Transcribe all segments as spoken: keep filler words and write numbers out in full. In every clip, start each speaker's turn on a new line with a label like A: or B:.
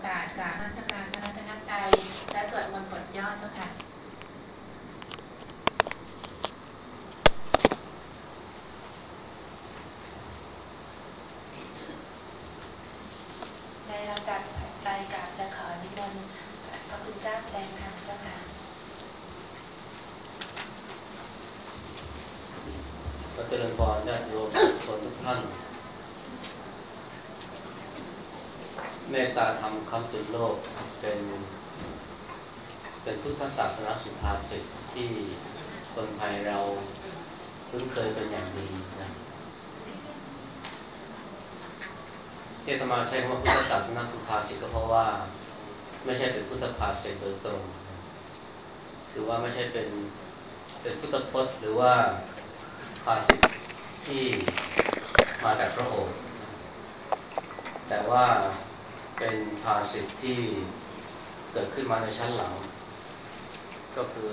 A: กาสกราบนมัสการพระรัตนตรัยและสวดมนต์บทย่อเจ้าค่ะในลำดับถัดไปกราบจะขอนิมนต์พระคุณเจ้าแสดงธรรมเจ้าค่ะ
B: พระเจริญพรญาติโยมทุกคนทุกท่านเมตตาธรรมคำจุดโลกเป็นเป็นพุทธศาสนาสุภาษิตที่คนไทยเราคุ้นเคยเป็นอย่างดีนะที่อาตมาใช้คำว่าพุทธศาสนาสุภาษิตก็เพราะว่าไม่ใช่เป็นพุทธภาษิตโดยตรงถือว่าไม่ใช่เป็นเป็นพุทธพจน์หรือว่าภาษิตที่มาจากพระโอษฐ์แต่ว่าเป็นภาษิตที่เกิดขึ้นมาในชั้นหลังก็คือ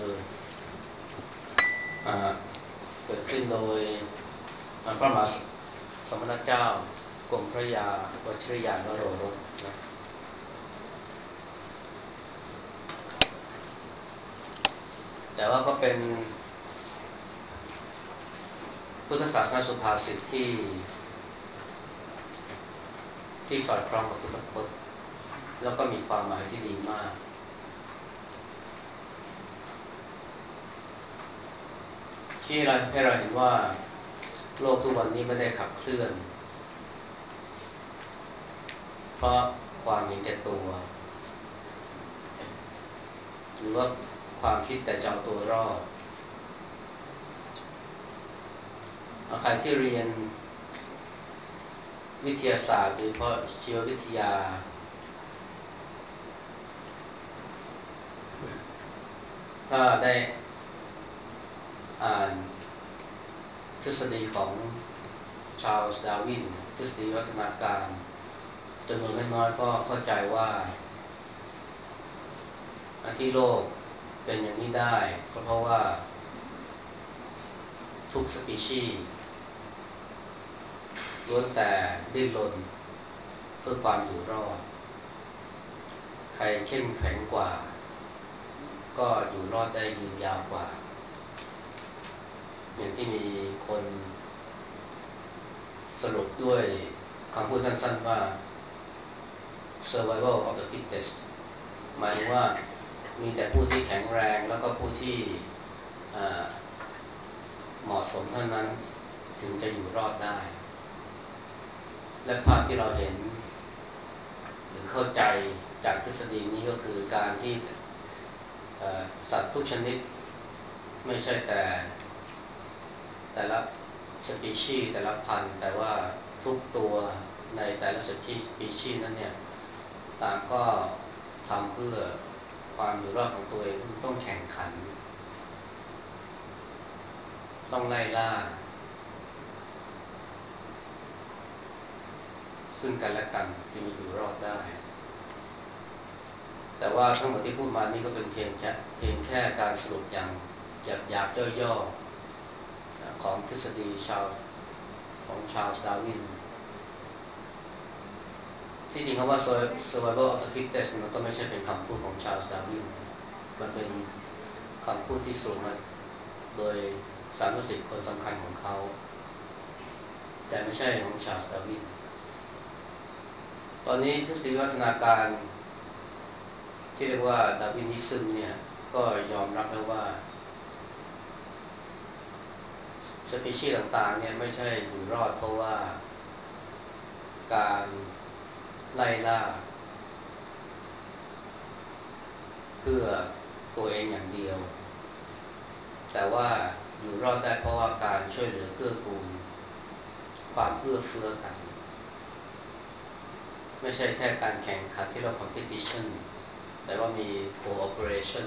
B: อ่าเกิดขึ้นโดยพระมหาสมณเจ้ากรมพระยาวชิรยานวโรรสนะแต่ว่าก็เป็นพุทธศาสนาสุภาษิตที่ที่สอดคล้องกับพุทธพจน์แล้วก็มีความหมายที่ดีมากที่เราให้เราเห็นว่าโลกทุกวันนี้ไม่ได้ขับเคลื่อนเพราะความเห็นแก่ตัวหรือว่าความคิดแต่จะเอาตัวรอดใครที่เรียนวิทยาศาสตร์โดยเฉพาะชีววิทยาถ้าได้อ่านทฤษฎีของชาร์ลส์ดาร์วินทฤษฎีวัฒนาการจำนวนไม่น้อยก็เข้าใจว่าที่โลกเป็นอย่างนี้ได้ก็เพราะว่าทุกสปีชีส์ล้วนแต่ดิ้นรนเพื่อความอยู่รอดใครเข้มแข็งกว่าก็อยู่รอดได้ยืนยาวกว่าอย่างที่มีคนสรุปด้วยคำพูดสั้นๆว่า survival of the fittest หมายถึงว่ามีแต่ผู้ที่แข็งแรงแล้วก็ผู้ที่เหมาะสมเท่านั้นถึงจะอยู่รอดได้และภาพที่เราเห็นหรือเข้าใจจากทฤษฎีนี้ก็คือการที่สัตว์ทุกชนิดไม่ใช่แต่แต่ละสปีชีส์แต่ละพันธุ์แต่ว่าทุกตัวในแต่ละสปีชีส์นั้นเนี่ยต่างก็ทำเพื่อความอยู่รอดของตัวเองคือต้องแข่งขันต้องไล่ล่าซึ่งกันและกันจึงจะอยู่รอดได้แต่ว่าทั้งหมดที่พูดมานี่ก็เป็นเพียงแค่เพียงแค่การสรุปอย่างหยาบๆย่อๆของทฤษฎีชาวของชาร์ลส์ดาร์วินที่จริงคำว่า survival of the fittest มันก็ไม่ใช่เป็นคำพูดของชาร์ลส์ดาร์วินมันเป็นคำพูดที่สรุปมาโดยสามสิบคนสำคัญของเขาแต่ไม่ใช่ของชาร์ลส์ดาร์วินตอนนี้ทฤษฎีวัฒนาการที่เรียกว่าดาร์วินิซึมเนี่ยก็ยอมรับแล้วว่าสปีชีส์ต่างๆเนี่ยไม่ใช่อยู่รอดเพราะว่าการไล่ล่าเพื่อตัวเองอย่างเดียวแต่ว่าอยู่รอดได้เพราะว่าการช่วยเหลือเกื้อกูลความเอื้อเฟื้อกันไม่ใช่แค่การแข่งขันที่เรา competition แต่ว่ามี cooperation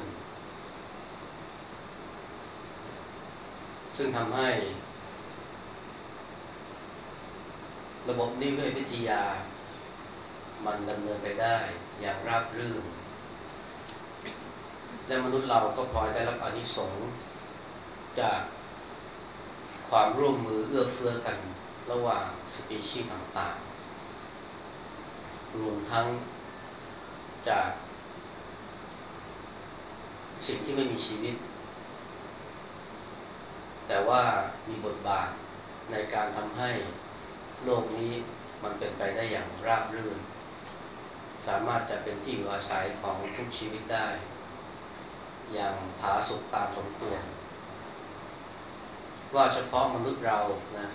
B: ซึ่งทำให้ระบบนิเวศวิทยามันดำเนินไปได้อย่างราบรื่นและมนุษย์เราก็พลอยได้รับอานิสงส์จากความร่วมมือเอื้อเฟื้อกันระหว่างสปีชีส์ต่างๆรวมทั้งจากสิ่งที่ไม่มีชีวิตแต่ว่ามีบทบาทในการทำให้โลกนี้มันเป็นไปได้อย่างราบรื่นสามารถจะเป็นที่อยู่อาศัยของทุกชีวิตได้อย่างผาสุกตามสมควรว่าเฉพาะมนุษย์เรานะ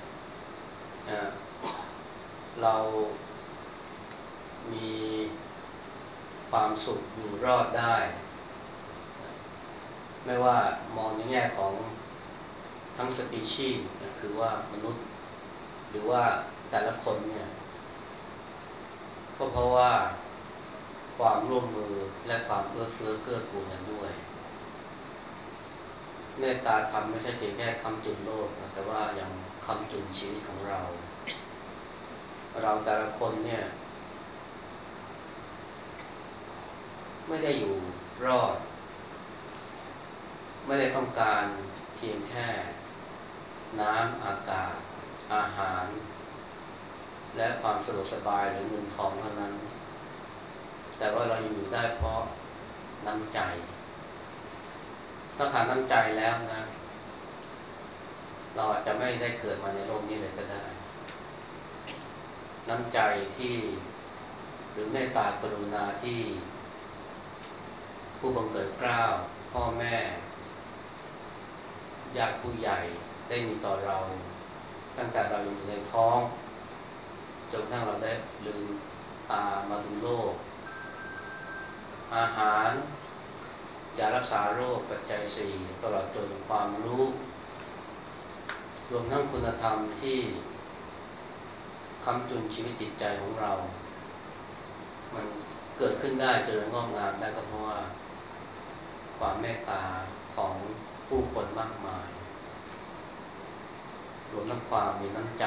B: เรามีความสุขอยู่รอดได้ไม่ว่ามองในแง่ของทั้งสปีชีส์นะคือว่ามนุษย์หรือว่าแต่ละคนเนี่ยก็เพราะว่าความร่วมมือและความเอื้อเฟื้อเกื้อกูลกันด้วยเมตตาธรรมไม่ใช่เพียงแค่คำจุนโลกนะแต่ว่ายังคำจุนชีวิตของเราเราแต่ละคนเนี่ยไม่ได้อยู่รอดไม่ได้ต้องการเพียงแค่น้ำอากาศอาหารและความสะดวกสบายหรือเงินทองเท่านั้นแต่ว่าเราอยู่ได้เพราะน้ำใจถ้าขาดน้ำใจแล้วนะเราอาจจะไม่ได้เกิดมาในโลกนี้เลยก็ได้น้ำใจที่หรือเมตตากรุณาที่ผู้บังเกิดเกล้าพ่อแม่ญาติผู้ใหญ่ได้มีต่อเราตั้งแต่เรายังอยู่ในท้องจนกระทั่งเราได้ลืมตามาดูโลกอาหารยารักษาโรคปัจจัยสี่ตลอดจนความรู้รวมทั้งคุณธรรมที่ค้ำจุนชีวิตจิตใจของเรามันเกิดขึ้นได้เจริญงอกงามได้ก็เพราะว่าความเมตตาของผู้คนมากมายรวมทั้งความมีน้ำใจ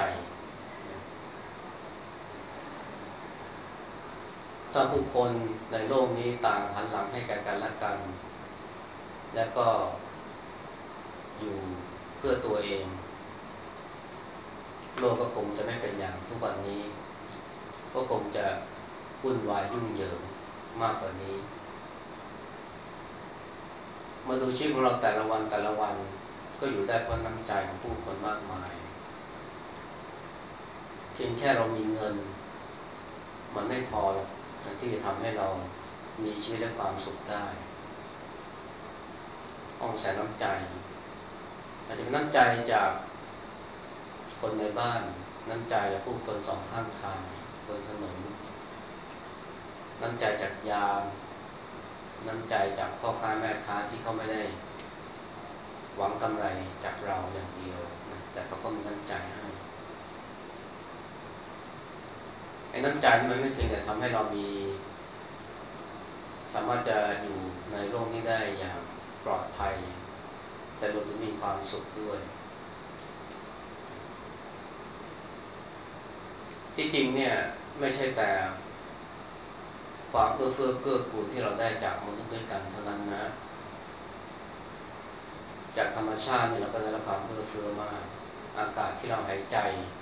B: ถ้าผู้คนในโลกนี้ต่างหันหลังให้แก่กันและกันและก็อยู่เพื่อตัวเองโลกก็คงจะไม่เป็นอย่างทุกวันนี้ก็คงจะวุ่นวายยุ่งเหยิงมากกว่านี้มาดูชีวิตของเราแต่ละวันแต่ละวันก็อยู่ได้เพราะน้ำใจของผู้คนมากมายเพียงแค่เรามีเงินมันไม่พอที่จะทำให้เรามีชีวิตและความสุขได้ต้องใส่น้ำใจอาจจะเป็นน้ำใจจากคนในบ้านน้ำใจจากผู้คนสองข้างทางบนถนนน้ำใจจากยามน้ำใจจากพ่อค้าแม่ค้าที่เขาไม่ได้หวังกำไรจากเราอย่างเดียวนะแต่เขาก็มีน้ำใจให้ไอ้น้ำใจนี่มันไม่เพียงแต่ทำให้เรามีสามารถจะอยู่ในโลกนี้ได้อย่างปลอดภัยแต่รวมถึงมีความสุขด้วยที่จริงเนี่ยไม่ใช่แต่ความเอื้อเฟื้อเกื้อกูลที่เราได้จากมนุษย์ด้วยกันเท่านั้นนะจากธรรมชาติเนี่ยเราก็ได้รับความเอื้อเฟื้อมากอากาศที่เราหายใจ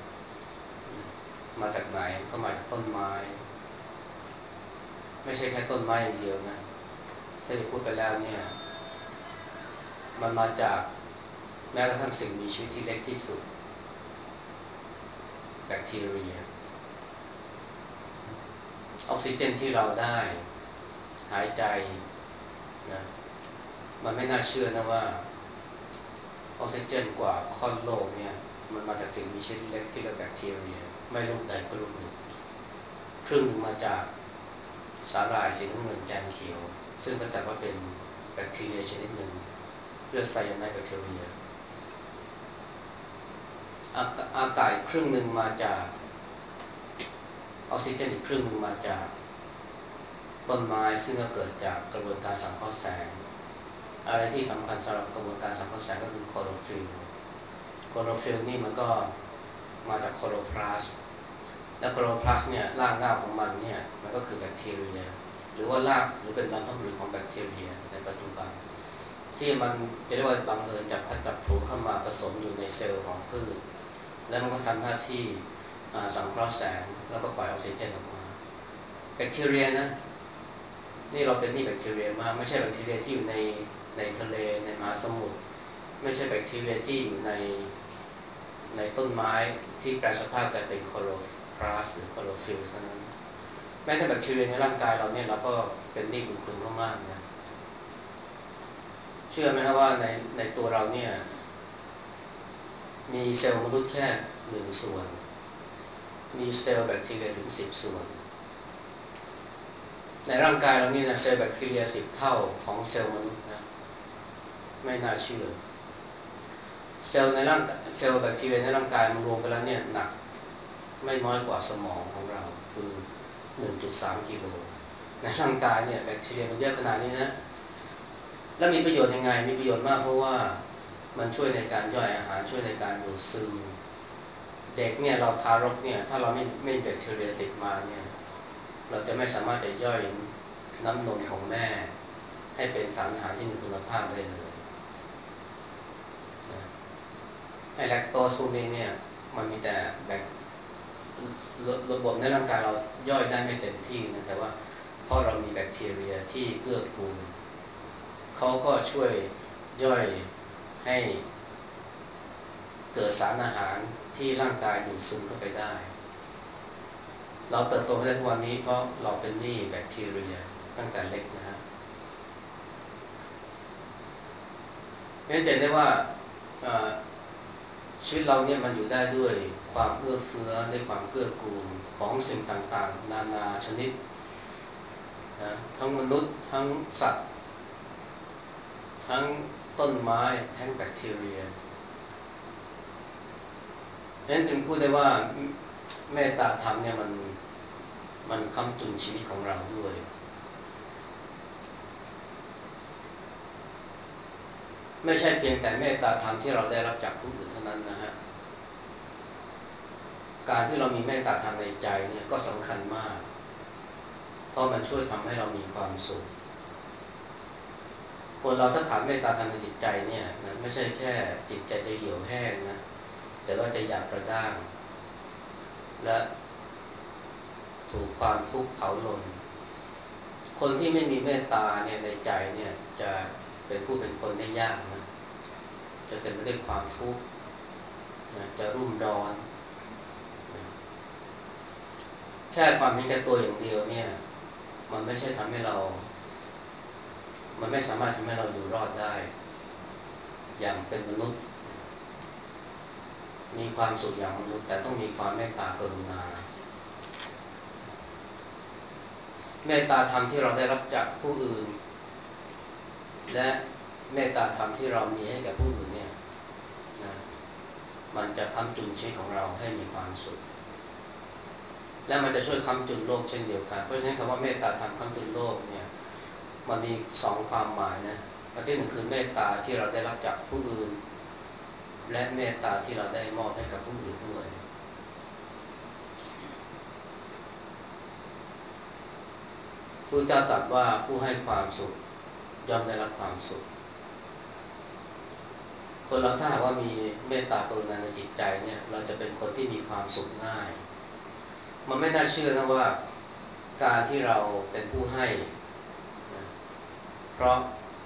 B: มาจากไหนก็มาจากต้นไม้ไม่ใช่แค่ต้นไม้อย่างเดียวนะที่พูดไปแล้วเนี่ยมันมาจากแม้กระทั่งสิ่งมีชีวิตที่เล็กที่สุดแบคทีเรียออกซิเจนที่เราได้หายใจนะมันไม่น่าเชื่อนะว่าออกซิเจนกว่าค่อนโลกเนี่ยมันมาจากสิ่งมีชีวิตเล็กที่เรียกแบคทีเรียไม่รูปใดก็รูปหนึ่งครึ่งหนึ่งมาจากสาหร่ายสีน้ำเงินแกนเขียวซึ่งก็จัดว่าเป็นแบคทีเรียชนิดหนึ่งเรียกไซยาไนด์แบคทีเรียอากาศครึ่งหนึ่งมาจากออกซิเจนอีกครึ่งหนึ่งมาจากต้นไม้ซึ่งก็เกิดจากกระบวนการสังเคราะห์แสงอะไรที่สำคัญสำหรับกระบวนการสังเคราะห์แสงก็คือคลอโรฟิลล์คลอโรฟิลล์นี่มันก็มาจากคลอโรพลาสต์และคลอโรพลาสต์เนี่ยรากเหง้าของมันเนี่ยมันก็คือแบคทีเรียหรือว่ารากหรือเป็นบรรพบุรุษของแบคทีเรียในปัจจุบันที่มันจะเรียกว่าบังเอิญจับพัดจับผูเข้ามาผสมอยู่ในเซลล์ของพืชแล้วมันก็ทำหน้าที่สังเคราะห์แสงแล้วก็ปล่อยออกซิเจนออกมาแบคทีเรียนะนี่เราเป็นนี่แบคทีเรียมากไม่ใช่แบคทีเรียที่อยู่ในในทะเลในมหาสมุทรไม่ใช่แบคทีเรียที่อยู่ในในต้นไม้ที่แปลสภาพกลายเป็นคลอโรพลาสต์หรือคลอโรฟิลล์เท่านั้นแม้แต่แบคทีเรียในร่างกายเราเนี่ยเราก็เป็นหนี้บุญคุณเขามากนะเชื่อไหมครับว่าในในตัวเราเนี่ยมีเซลล์มนุษย์แค่หนึ่งส่วนมีเซลล์แบคทีเรียถึงสิบส่วนในร่างกายเรานี่นะเซลล์แบคทีเรียสิบเท่าของเซลล์มนุษย์นะไม่น่าเชื่อเซลล์ในร่างเซลล์แบคทีเรียในร่างกายมันรวมกันแล้วเนี่ยหนักไม่น้อยกว่าสมองของเราคือ หนึ่งจุดสาม กิโลในร่างกายเนี่ยแบคทีเรียมันเยอะขนาดนี้นะแล้วมีประโยชน์ยังไงมีประโยชน์มากเพราะว่ามันช่วยในการย่อยอาหารช่วยในการดูดซึมเด็กเนี่ยเราทารกเนี่ยถ้าเราไม่ไม่แบคทีเรียติดมาเนี่ยเราจะไม่สามารถจะย่อยน้ำนมของแม่ให้เป็นสารอาหารที่มีคุณภาพได้เลยไอ้แลคโตสพวกนี้เนี่ยมันมีแต่แบคระบบในร่างกายเราย่อยได้ไม่เต็มที่นะแต่ว่าเพราะเรามีแบคทีเรียที่เกื้อกูลเขาก็ช่วยย่อยให้เกิดสารอาหารที่ร่างกายดูดซึมเข้าไปได้เราเติบโตมาได้ทุกวันนี้เพราะเราเป็นหนี้แบคทีเรียตั้งแต่เล็กนะฮะงั้นจะได้ว่าชีวิตเราเนี่ยมันอยู่ได้ด้วยความเอื้อเฟื้อด้วยความเกื้อกูลของสิ่งต่างๆนานาชนิดนะทั้งมนุษย์ทั้งสัตว์ทั้งต้นไม้ทั้งแบคทีเรียนั้นจึงพูดได้ว่าเมตตาธรรมเนี่ยมันมันค้ำจุนชีวิตของเราด้วยไม่ใช่เพียงแต่เมตตาธรรมที่เราได้รับจากผู้อื่นเท่านั้นนะฮะการที่เรามีเมตตาธรรมในใจเนี่ยก็สำคัญมากเพราะมันช่วยทำให้เรามีความสุขคนเราถ้าขาดเมตตาธรรมในจิตใจเนี่ยนะไม่ใช่แค่จิตใจจะเหี่ยวแห้งนะแต่ว่าจะหยาบกระด้างและถูกความทุกข์เผาลนคนที่ไม่มีเมตตาเนี่ยในใจเนี่ยจะเป็นผู้เป็นคนได้ยากนะจะเต็มไปด้วยความทุกข์นะจะรุ่มร้อนนะแค่ความเห็นแก่ตัวอย่างเดียวเนี่ยมันไม่ใช่ทำให้เรามันไม่สามารถทำให้เราอยู่รอดได้อย่างเป็นมนุษย์มีความสุขอย่างมนุษย์แต่ต้องมีความเมตตากรุณาเมตตาธรรมที่เราได้รับจากผู้อื่นและเมตตาธรรมที่เรามีให้กับผู้อื่นเนี่ยนะมันจะค้ำจุนชีวิตของเราให้มีความสุขและมันจะช่วยค้ำจุนโลกเช่นเดียวกันเพราะฉะนั้นคำว่าเมตตาธรรมค้ำจุนโลกเนี่ยมันมีสองความหมายนะอันที่หนึ่งคือเมตตาที่เราได้รับจากผู้อื่นและเมตตาที่เราได้มอบให้กับผู้อื่นด้วยพระเจ้าตรัสว่าผู้ให้ความสุขย่อมได้รับความสุขคนเราถ้าหากว่ามีเมตตากรุณาในจิตใจเนี่ยเราจะเป็นคนที่มีความสุขง่ายมันไม่น่าเชื่อนะว่าการที่เราเป็นผู้ให้นะเพราะ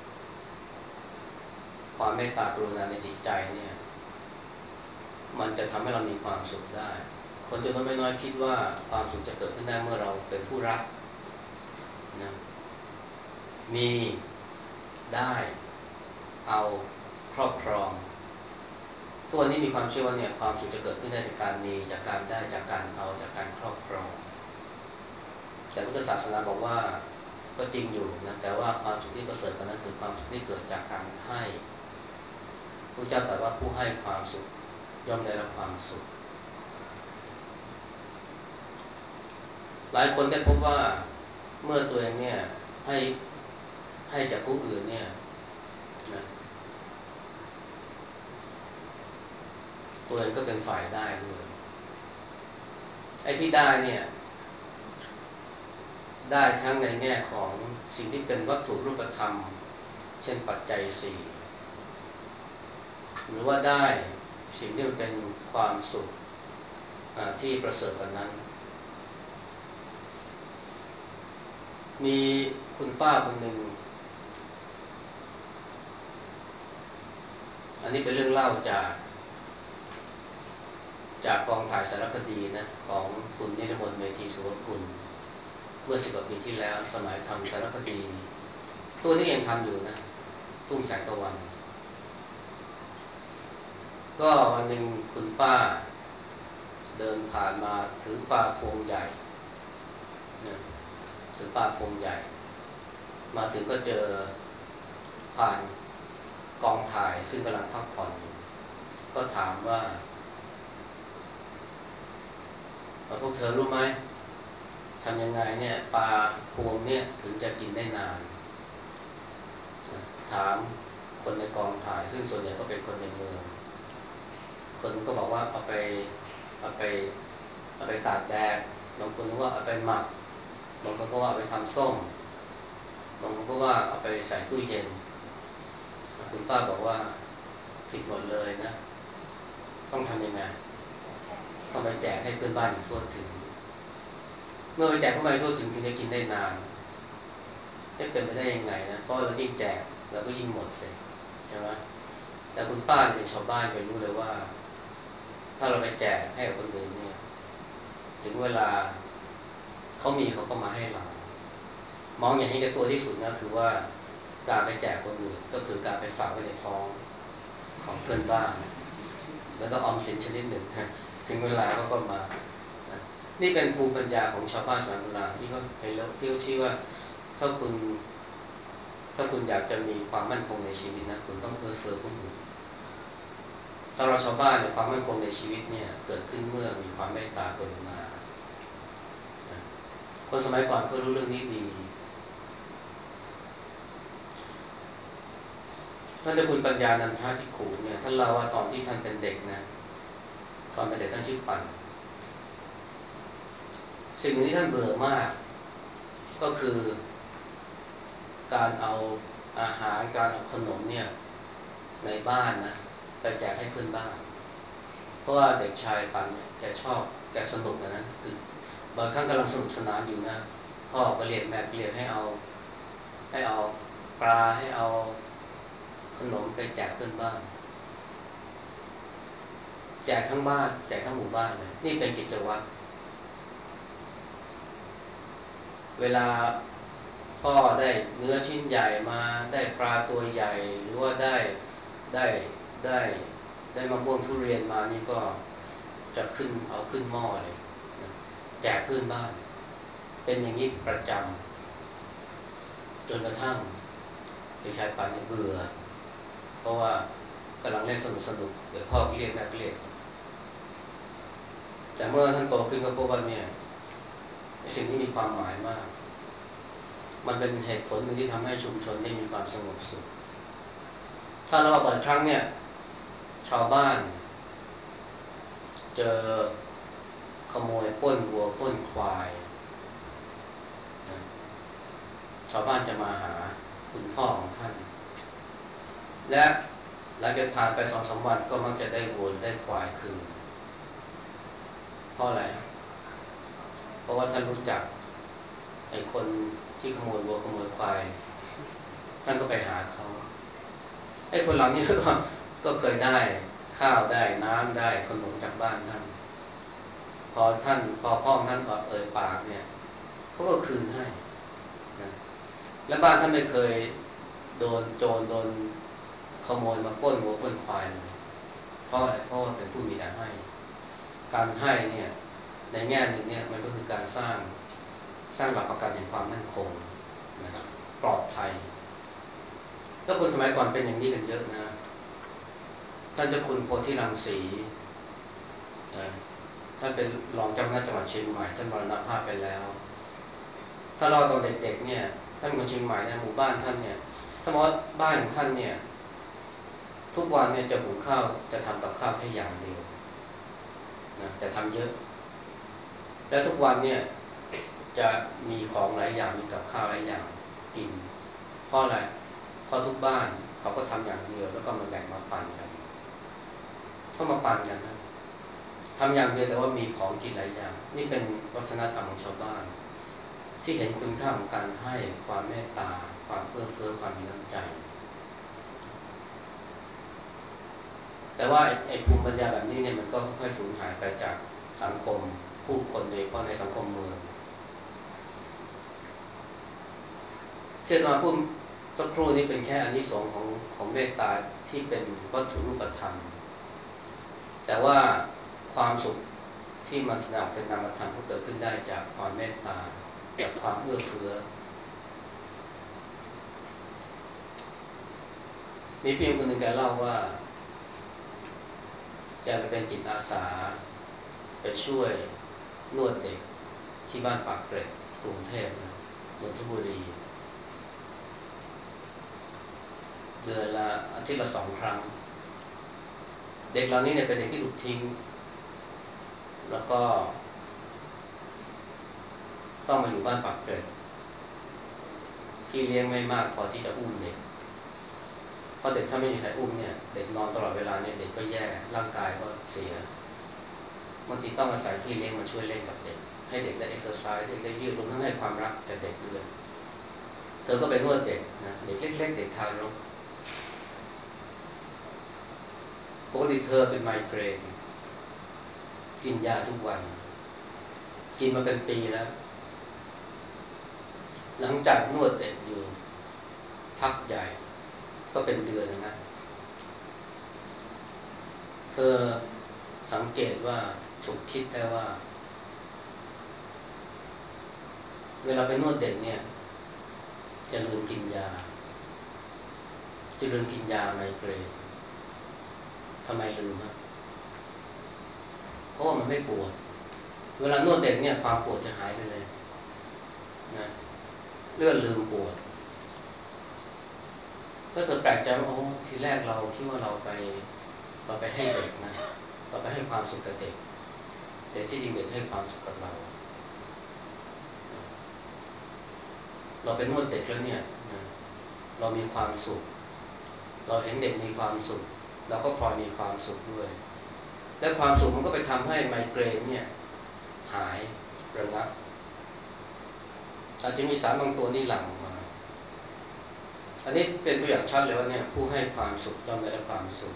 B: ความเมตตากรุณาในจิตใจเนี่ยมันจะทำให้เรามีความสุขได้คนจำนวนไม่น้อยคิดว่าความสุขจะเกิดขึ้นได้เมื่อเราเป็นผู้รับนะมีได้เอาครอบครองทุกวันนี้มีความเชื่อว่าเนี่ยความสุขจะเกิดขึ้นได้จากการมีจากการได้จากการเอาจากการครอบครองแต่พุทธศาสนาบอกว่าก็จริงอยู่นะแต่ว่าความสุขที่ประเสริฐกว่านั้นคือความสุขที่เกิดจากการให้พระเจ้าตรัสว่าผู้ให้ความสุขย่อมได้รับความสุขหลายคนได้พบว่าเมื่อตัวเองเนี่ยให้ให้กับผู้อื่นเนี่ยนะตัวเองก็เป็นฝ่ายได้ด้วยไอ้ที่ได้เนี่ยได้ทั้งในแง่ของสิ่งที่เป็นวัตถุรูปธรรมเช่นปัจจัยสี่หรือว่าได้สิ่งที่มันเป็นความสุขที่ประเสริฐกว่านั้นมีคุณป้าคนหนึ่งอันนี้เป็นเรื่องเล่าจากจากกองถ่ายสารคดีนะของคุณนิรมนต์เมธีสุวกุลเมื่อสิบกว่าปีที่แล้วสมัยทำสารคดีตัวนี้ยังทำอยู่นะทุ่งแสงตะวันก็วันหนึ่งคุณป้าเดินผ่านมาถือปลาพวงใหญ่นะถือปลาพวงใหญ่มาถึงก็เจอผ่านกองถ่ายซึ่งกำลังพักผ่อนอยู่ก็ถามว่าพวกเธอรู้ไหมทำยังไงเนี่ยปลาพวงเนี่ยถึงจะกินได้นานถามคนในกองถ่ายซึ่งส่วนใหญ่ก็เป็นคนในเมืองคนนึงก็บอกว่าเอาไปเอาไปเอาไปตากแดดบางคนก็ว่าเอาไปหมักบางคนก็ว่าเอาไปทำส้มบางคนก็ว่าเอาไปใส่ตู้เย็นคุณป้าบอกว่าผิดหมดเลยนะต้องทำยังไงต้องไปแจกให้เพื่อนบ้านทั่วถึงเมื่อไปแจกเพื่อนบ้านทั่วถึงถึงจะกินได้นานเป็นไปได้ยังไงนะเพราะเรายิ่งแจกเราก็ยิ่งหมดเสียใช่ไหมแต่คุณป้าเป็นชาวบ้านไปรู้เลยว่าถ้าเราไปแจกให้กับคนอื่นเนี่ยถึงเวลาเขามีเขาก็มาให้เรามองอย่างนี้กับตัวที่สุดนะคือว่าการไปแจกคนอื่นก็คือการไปฝากไว้ในท้องของเพื่อนบ้านแล้วก็ออมสินชนิดหนึ่งถึงเวลาเขาก็มานี่เป็นภูมิปัญญาของชาวบ้านสมัยโบราณที่เขาเห็นแล้วที่เขาชี้ว่าถ้าคุณถ้าคุณอยากจะมีความมั่นคงในชีวิตนะคุณต้องเอื้อเฟื้อผู้อื่นสำหรับชาวบ้านเนี่ยความมั่นคงในชีวิตเนี่ยเกิดขึ้นเมื่อมีความเมตตากรุณาคนสมัยก่อนเขารู้เรื่องนี้ดีท่านเจ้าคุณปัญญานันทภิกขุเนี่ยท่านเล่าว่าตอนที่ท่านเป็นเด็กนะตอนเป็นเด็กท่านชื่อปันสิ่งที่ท่านเบื่อมากก็คือการเอาอาหารการเอาขนมเนี่ยในบ้านนะไปแจกให้เพื่อนบ้านเพราะว่าเด็กชายปันเนี่ยแกชอบแกสนุกนะนะคือบางครั้งกำลังสนุกสนานอยู่นะพ่อก็เรียกแม่เรียกให้เอาให้เอาปลาให้เอาขนมไปแจกเพื่อนบ้านแจกทั้งบ้านแจกทั้งหมู่บ้านเลยนี่เป็นกิจวัตรเวลาพ่อได้เนื้อชิ้นใหญ่มาได้ปลาตัวใหญ่หรือว่าได้ได้ได้ได้มะม่วงทุเรียนมานี่ก็จะขึ้นเอาขึ้นหม้อเลยแจกเพื่อนบ้านเป็นอย่างนี้ประจำจนกระทั่งเด็กชายปันเบื่อเพราะว่ากำลังเล่นสนุกสนุกเดี๋ยวพ่อเรียกแม่เรียกแต่เมื่อท่านโตขึ้นก็พบว่าเนี่ยสิ่งนี้มีความหมายมากมันเป็นเหตุผลหนึ่งที่ทำให้ชุมชนได้มีความสงบสุขถ้าเราบ่อยครั้งเนี่ยชาวบ้านเจอขโมยปล้นวัวปล้นควายชาวบ้านจะมาหาคุณพ่อของท่านและหลังจากผ่านไปสองสามวันก็มักจะได้วัวได้ควายคืนเพราะอะไรเพราะว่าท่านรู้จักไอ้คนที่ขโมยวัวขโมยควายท่านก็ไปหาเขาไอ้คนเหล่านี้ก็ก็เคยได้ข้าวได้น้ำได้ขนมจากบ้านท่านพอท่านพอพ่อท่านเอ่ยปากเนี่ยเขาก็คืนให้นะและบ้านท่านไม่เคยโดนโจรโดนขโมยมาปล้นวัวปล้นควายเลยเพราะอะไรเพราะว่าเป็นผู้มีแต่ให้การให้เนี่ยในแง่หนึ่งเนี่ยมันก็คือการสร้างสร้างหลักประกันแห่งความมั่นคงนะปลอดภัยแล้วคนสมัยก่อนเป็นอย่างนี้กันเยอะนะท่านเจ้าคุณโพธิรังสีท่านเป็นรองเจ้าคณะจังหวัดเชียงใหม่ท่านมรณภาพไปแล้วถ้าเราตอนเด็กๆเนี่ยท่านคนเชียงใหม่ในหมู่บ้านท่านเนี่ยถ้าบอกว่าบ้านของท่านเนี่ยทุกวันเนี่ยจะหุงข้าวจะทำกับข้าวแค่อย่างเดียวนะแต่ทำเยอะแล้วทุกวันเนี่ยจะมีของหลายอย่างมีกับข้าวหลายอย่างกินเพราะอะไรเพราะทุกบ้านเขาก็ทำอย่างเดียวแล้วก็มาแบ่งมาปั่นกันเข้ามาปั่นกันนะทำอย่างเดียวแต่ว่ามีของกินหลายอย่างนี่เป็นวัฒนธรรมของชาวบ้านที่เห็นคุณค่าของการให้ความเมตตาความเอื้อเฟื้อความมีน้ำใจแต่ว่าไอ้ภูมิปัญญาแบบนี้เนี่ยมันก็ค่อยสูญหายไปจากสังคมผู้คนโดยเฉพาะในสังคมเมืองเช่นมาพูดสักครู่นี้เป็นแค่อานิสงส์ของของเมตตาที่เป็นวัตถุรูปธรรมแต่ว่าความสุขที่มันแสดงเป็นนามธรรมก็เกิดขึ้นได้จากความเมตตาจากความเอื้อเฟื้อมีเพียงคนหนึ่งแกเล่าว่าแกไปเป็นจิตอาสาไปช่วยนวดเด็กที่บ้านปากเกร็ดกรุงเทพนะนนทบุรีเดือนละอาทิตย์ละสองครั้งเด็กเหล่านี้เนี่ยเป็นเด็กที่ถูกทิ้งแล้วก็ต้องมาอยู่บ้านปากเกร็ดพี่เลี้ยงไม่มากพอที่จะอุ้มเด็กเพราะเด็กถ้าไม่มีใครอุ้มเนี่ยเด็กนอนตลอดเวลาเนี่ยเด็กก็แย่ร่างกายก็เสียบางทีต้องอาศัยพี่เลี้ยงมาช่วยเล่นกับเด็กให้เด็กได้เอ็กซ์ไซส์เด็กได้ยืดรวมทั้งให้ความรักแก่เด็กด้วยเธอก็ไปนวดเด็กนะเด็กเล็กๆเด็กทารกปกติเธอเป็นไมเกรนกินยาทุกวันกินมาเป็นปีแล้วหลังจากนวดเด็กอยู่พักใหญ่ก็เป็นเดือนนะเธอสังเกตว่าฉุกคิดได้ว่าเวลาไปนวดเด็กเนี่ยจะลืมกินยาจะลืมกินยาไมเกรนทำไมลืมครับเพราะว่ามันไม่ปวดเวลานวดเด็กเนี่ยความปวดจะหายไปเลยนะเลื่อนลืมปวดก็จะแปลกใจว่าโอ้ทีแรกเราคิดว่าเราไปเราไปให้เด็กนะเราไปให้ความสุขกับเด็กแต่ที่จริงเด็กให้ความสุขกับเราเราไปนวดเด็กแล้วเนี่ยนะเรามีความสุขเราเห็นเด็กมีความสุขเราก็พลอยมีความสุขด้วยและความสุขมันก็ไปทำให้ไมเกรนเนี่ยหายระงับอาจจะมีสารบางตัวนี่หลั่งมาอันนี้เป็นตัวอย่างชัดเลยว่าเนี่ยผู้ให้ความสุขย่อมได้รับความสุข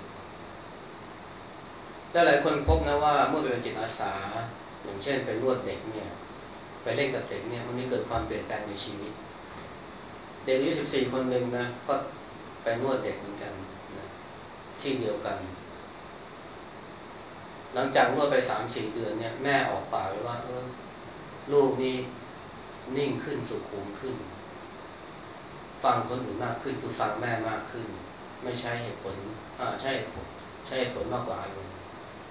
B: แต่หลายคนพบนะว่าเมื่อเป็นจิตอาสาอย่างเช่นไปนวดเด็กเนี่ยไปเล่นกับเด็กเนี่ยมันมีเกิดความเปลี่ยนแปลงในชีวิตเด็กอายุสิบสี่คนหนึ่งนะก็ไปนวดเด็กเหมือนกันนะที่เดียวกันหลังจากนวดไป สามถึงสี่ เดือนเนี่ยแม่ออกปากเลยว่าเออลูกนี่นิ่งขึ้นสุขุมขึ้นฟังคนอื่นมากขึ้นคือฟังแม่มากขึ้นไม่ใช่เหตุผลอ่าใช่ใช่เหตุผลมากกว่าอารมณ์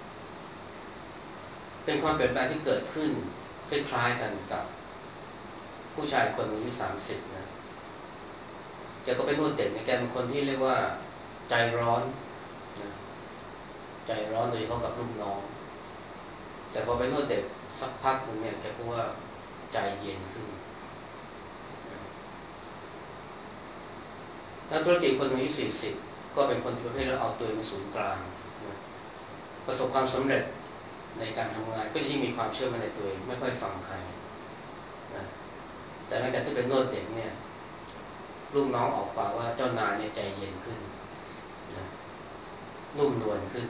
B: เป็นความเปลี่ยนแปลงที่เกิดขึ้นคล้ายๆกันกับผู้ชายคนอายุสามสิบนะแกก็ไปนวดเด็กเนี่ยแกเป็นคนที่เรียกว่าใจร้อนนะใจร้อนโดยเฉพาะกับลูกน้องแต่พอไปนวดเด็กสักพักหนึ่งเนี่ยแกพูดว่าใจเย็นขึ้นนักธุรกิจคนอายุสี่สิบก็เป็นคนที่ประเภทแล้วเอาตัวเป็นศูนย์กลางนะประสบความสำเร็จในการทำงานก็ยิ่งมีความเชื่อมั่นในตัวเองไม่ค่อยฟังใครนะแต่หลังจากที่เป็นนวดเด็กเนี่ยลูกน้องออกปากว่าเจ้านายเนี่ยใจเย็นขึ้นนะนุ่มนวลขึ้น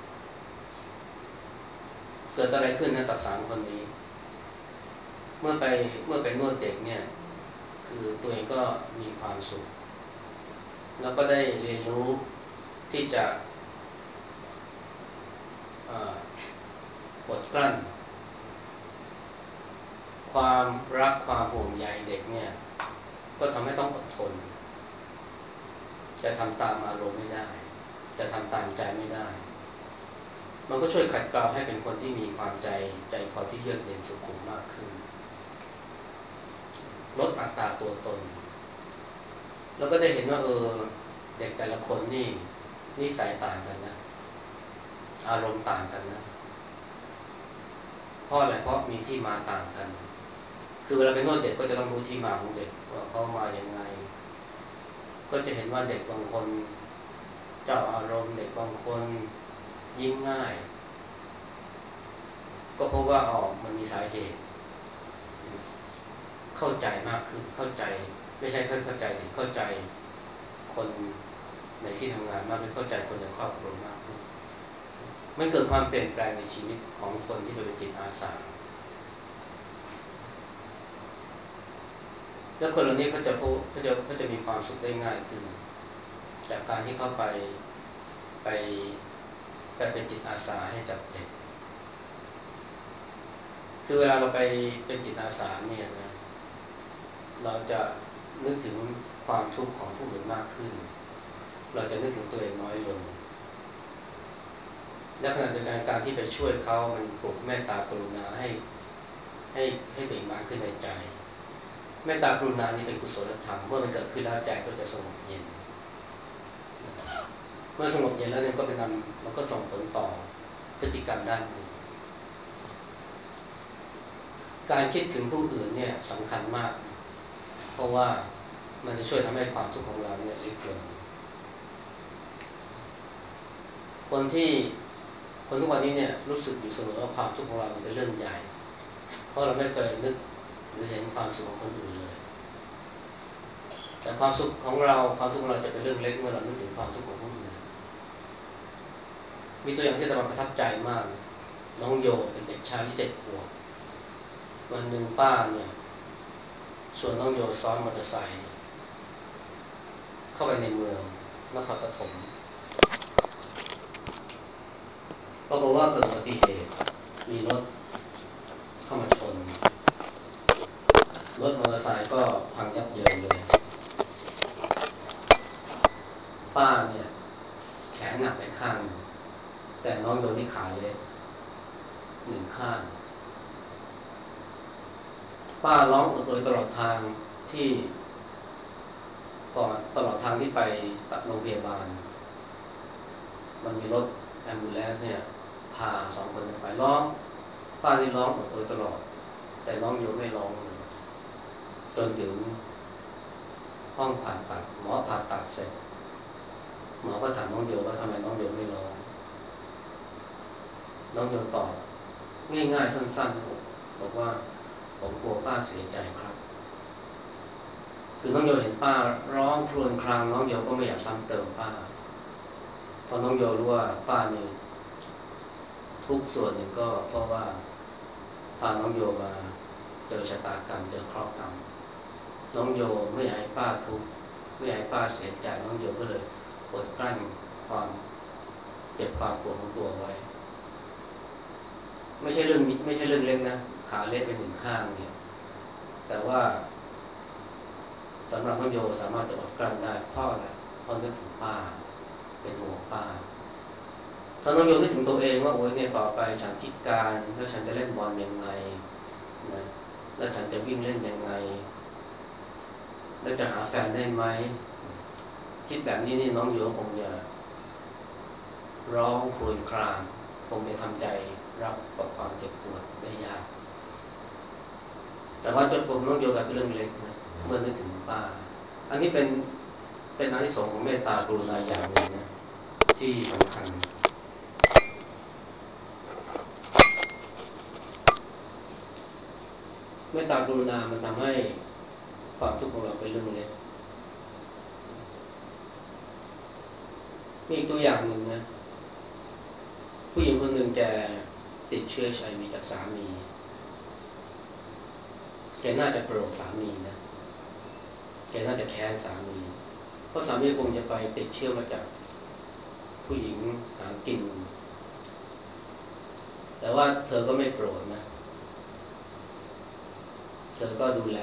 B: เกิดอะไรขึ้นนะกับสามคนนี้เมื่อไปเมื่อไปนวดเด็กเนี่ยคือตัวเองก็มีความสุขแล้วก็ได้เรียนรู้ที่จะอดกลั้นความรักความห่วงใยเด็กเนี่ยก็ทำให้ต้องอดทนจะทำตามอารมณ์ไม่ได้จะทำตามใจไม่ได้มันก็ช่วยขัดเกลาให้เป็นคนที่มีความใจใจคอที่เยือกเย็นสุขุมมากขึ้นลดอัตราตัวตนแล้วก็ได้เห็นว่าเออเด็กแต่ละคนนี่นิสัยต่างกันนะอารมณ์ต่างกันนะเพราะอะไรเพราะมีที่มาต่างกันคือเวลาไปนวดเด็กก็จะต้องรู้ที่มาของเด็กว่าเขามาอย่างไงก็จะเห็นว่าเด็กบางคนเจ้าอารมณ์เด็กบางคนยิ้มง่ายก็พบว่าอ๋อมันมีสาเหตุเข้าใจมากขึ้นเข้าใจไม่ใช่แค่เข้าใจแต่เข้าใจคนในที่ทำงานมากขึ้นเข้าใจคนในครอบครัวมากขึ้นมันเกิดความเปลี่ยนแปลงในชีวิตของคนที่ไปเป็นจิตอาสาแล้วคนเหล่านี้เขาจะพบเขาจะเขาจะมีความสุขได้ง่ายขึ้นจากการที่เข้าไปไปไปเป็นจิตอาสาให้กับเด็กคือเวลาเราไปเป็นจิตอาสาเนี่ยนะเราจะนึกถึงความทุกข์ของผู้อื่นมากขึ้นเราจะนึกถึงตัวเองน้อยลงและขณะเดียวกันการที่ไปช่วยเขามันปลุกเมตตากรุณาให้ให้ให้เบ่งบานขึ้นในใจเมตตากรุณานี่เป็นกุศลธรรมเมื่อมันเกิดขึ้นแล้วใจก็จะสงบเย็นเมื่อสงบเย็นแล้วเนี่ยก็เป็นนำมันก็ส่งผลต่อพฤติกรรมด้านอื่นการคิดถึงผู้อื่นเนี่ยสำคัญมากเพราะว่ามันจะช่วยทำให้ความทุกข์ของเราเนี่ยเล็กลงคนที่คนทุกวันนี้เนี่ยรู้สึกอยู่เสมอว่าความทุกข์ของเราเป็นเรื่องใหญ่เพราะเราไม่เคยนึกหรือเห็นความสุขของคนอื่นเลยแต่ความสุขของเราความทุกข์ของเราจะเป็นเรื่องเล็กเมื่อเรานึกถึงความทุกข์ของผู้อื่นมีตัวอย่างที่อาตมาประทับใจมากน้องโยเป็นเด็กชายที่เจ็ดขวบวันหนึ่งป้าเนี่ยชวนน้องโยซ้อนมอเตอร์ไซค์เข้าไปในเมืองนครปฐมปรากฏว่าเกิดอุบัติเหตุมีรถเข้ามาชนรถมอเตอร์ไซค์ก็พังยับเยินเลยป้าเนี่ยแขนหักไปข้างแต่น้องโยนี่ขาเล็กหนึ่งข้างป้าร้องอดโอยตลอดทางที่ก่อนตลอดทางที่ไปโรงพยาบาลมันมีรถแอมบูเลนซ์เนี่ยพาสองคนไปร้องป้านี่ร้องอดโอยตลอดแต่น้องโยไม่ร้องเลยจนถึงห้องผ่าตัดหมอผ่าตัดเสร็จหมอก็ถามน้องโยว่าทำไมน้องโยไม่ร้องน้องโยตอบง่ายๆสั้นๆบอกว่าผมกลัวป้าเสียใจครับคือน้องโยเห็นป้าร้องครวญครางน้องโยก็ไม่อยากซ้ำเติมป้าเพราะน้องโยรู้ว่าป้านี่ทุกส่วนหนึ่งก็เพราะว่าพาน้องโยมาเจอชะตากรรมเจอเคราะห์กรรมน้องโยไม่อยากให้ป้าทุกข์ไม่อยากให้ป้าเสียใจน้องโยก็เลยอดกลั้นความเจ็บความปวดของตัวไว้ไม่ใช่เรื่องไม่ใช่เรื่องเล็กนะขาเล็กเป็นหนึ่งข้างเนี่ยแต่ว่าสำหรับน้องโยสามารถจะอดกลั้นได้เพราะอะไรเพราะนึกถึงป้าเป็นห่วงป้าถ้าน้องโยนึกถึงตัวเองว่าโอ๊ยเนี่ยต่อไปฉันพิการแล้วฉันจะเล่นบอลยังไงนะแล้วฉันจะวิ่งเล่นยังไงแล้วจะหาแฟนได้ไหมคิดแบบนี้นี่น้องโยคงจะร้องครวญครางคงจะทำใจรับกับความเจ็บปวดได้ยากแต่ว่าจนผมน้องโยกับเรื่องเล็กนะเมื่อนึกถึงป้าอันนี้เป็นเป็นอานิสงส์ของเมตตากรุณาอย่างหนึ่งนะที่สำคัญเมตตากรุณามันทำให้ความทุกข์ของเราเป็นเรื่องเล็กมีอีกตัวอย่างหนึ่งนะผู้หญิงคนหนึ่งแกติดเชื้อ เอช ไอ วี จากสามีแกน่าจะโกรธสามีนะแกน่าจะแค้นสามีเพราะสามีคงจะไปติดเชื้อมาจากผู้หญิงหากินแต่ว่าเธอก็ไม่โกรธนะเธอก็ดูแล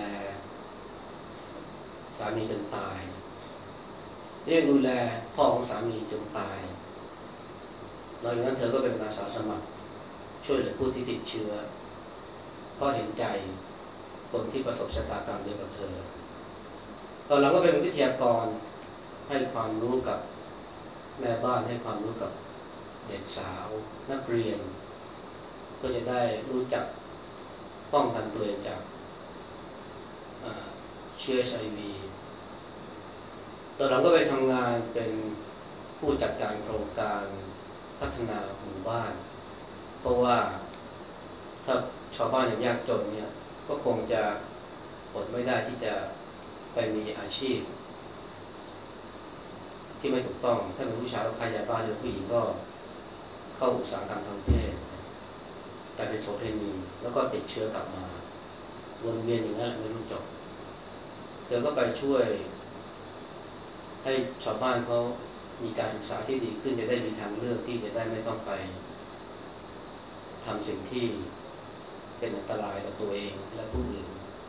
B: สามีจนตายเรียกดูแลพ่อของสามีจนตายหลังจากนั้นเธอก็เป็นอาสาสมัครช่วยเหลือผู้ที่ติดเชื้อเพราะเห็นใจคนที่ประสบชะตากรรมเดียวกับเธอตอนหลังก็เป็นวิทยากรให้ความรู้กับแม่บ้านให้ความรู้กับเด็กสาวนักเรียนก็จะได้รู้จักป้องกันตัวเองจากเชื้อ เอช ไอ วี ตอนหลังก็ไปทำงานเป็นผู้จัดการโครงการพัฒนาหมู่บ้านเพราะว่าถ้าชาวบ้านอย่างยากจนเนี่ยก็คงจะอดไม่ได้ที่จะไปมีอาชีพที่ไม่ถูกต้องถ้าเป็นผู้ชายก็ค้ายาบ้าหรือผู้หญิงก็เข้าอุตสาหกรรมทางเพศกลายเป็นโสเภณีแล้วก็ติดเชื้อกลับมาวนเวียนอย่างนั้นแหละไม่รู้จบเธอก็ไปช่วยให้ชาวบ้านเขามีการศึกษาที่ดีขึ้นจะได้มีทางเลือกที่จะได้ไม่ต้องไปทำสิ่งที่เป็นอันตรายต่อตัวเองและผู้อื่น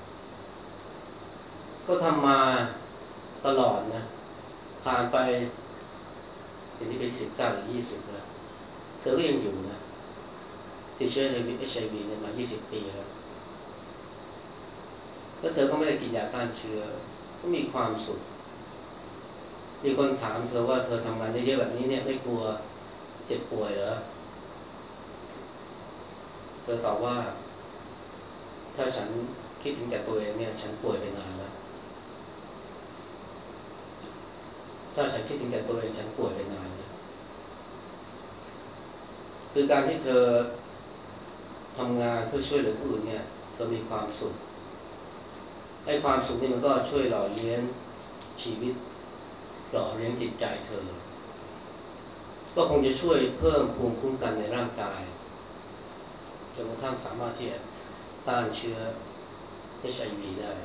B: ก็ทำมาตลอดนะผ่านไปเดี๋ยวนี้เป็นสิบเก้าหรือยี่สิบแล้วเธอก็ยังอยู่นะติดเชื้อ เอช ไอ วี เนี่ยมายี่สิบปีแล้วแล้วเธอก็ไม่ได้กินยาต้านเชื้อก็มีความสุขมีคนถามเธอว่าเธอทำงานได้เยอะแบบนี้เนี่ยไม่กลัวเจ็บป่วยเหรอเธอตอบว่าถ้าฉันคิดถึงแต่ตัวเองเนี่ยฉันป่วยไปนานแล้วถ้าฉันคิดถึงแต่ตัวเองฉันป่วยไปนานแล้วคือการที่เธอทำงานเพื่อช่วยเหลือผู้อื่นเนี่ยเธอมีความสุขไอ้ความสุขนี่มันก็ช่วยหล่อเลี้ยงชีวิตหล่อเลี้ยงจิตใจเธอก็คงจะช่วยเพิ่มภูมิคุ้มกันในร่างกายจนกระทั่งสามารถที่จะต้านเชื้อ เอช ไอ วี ได้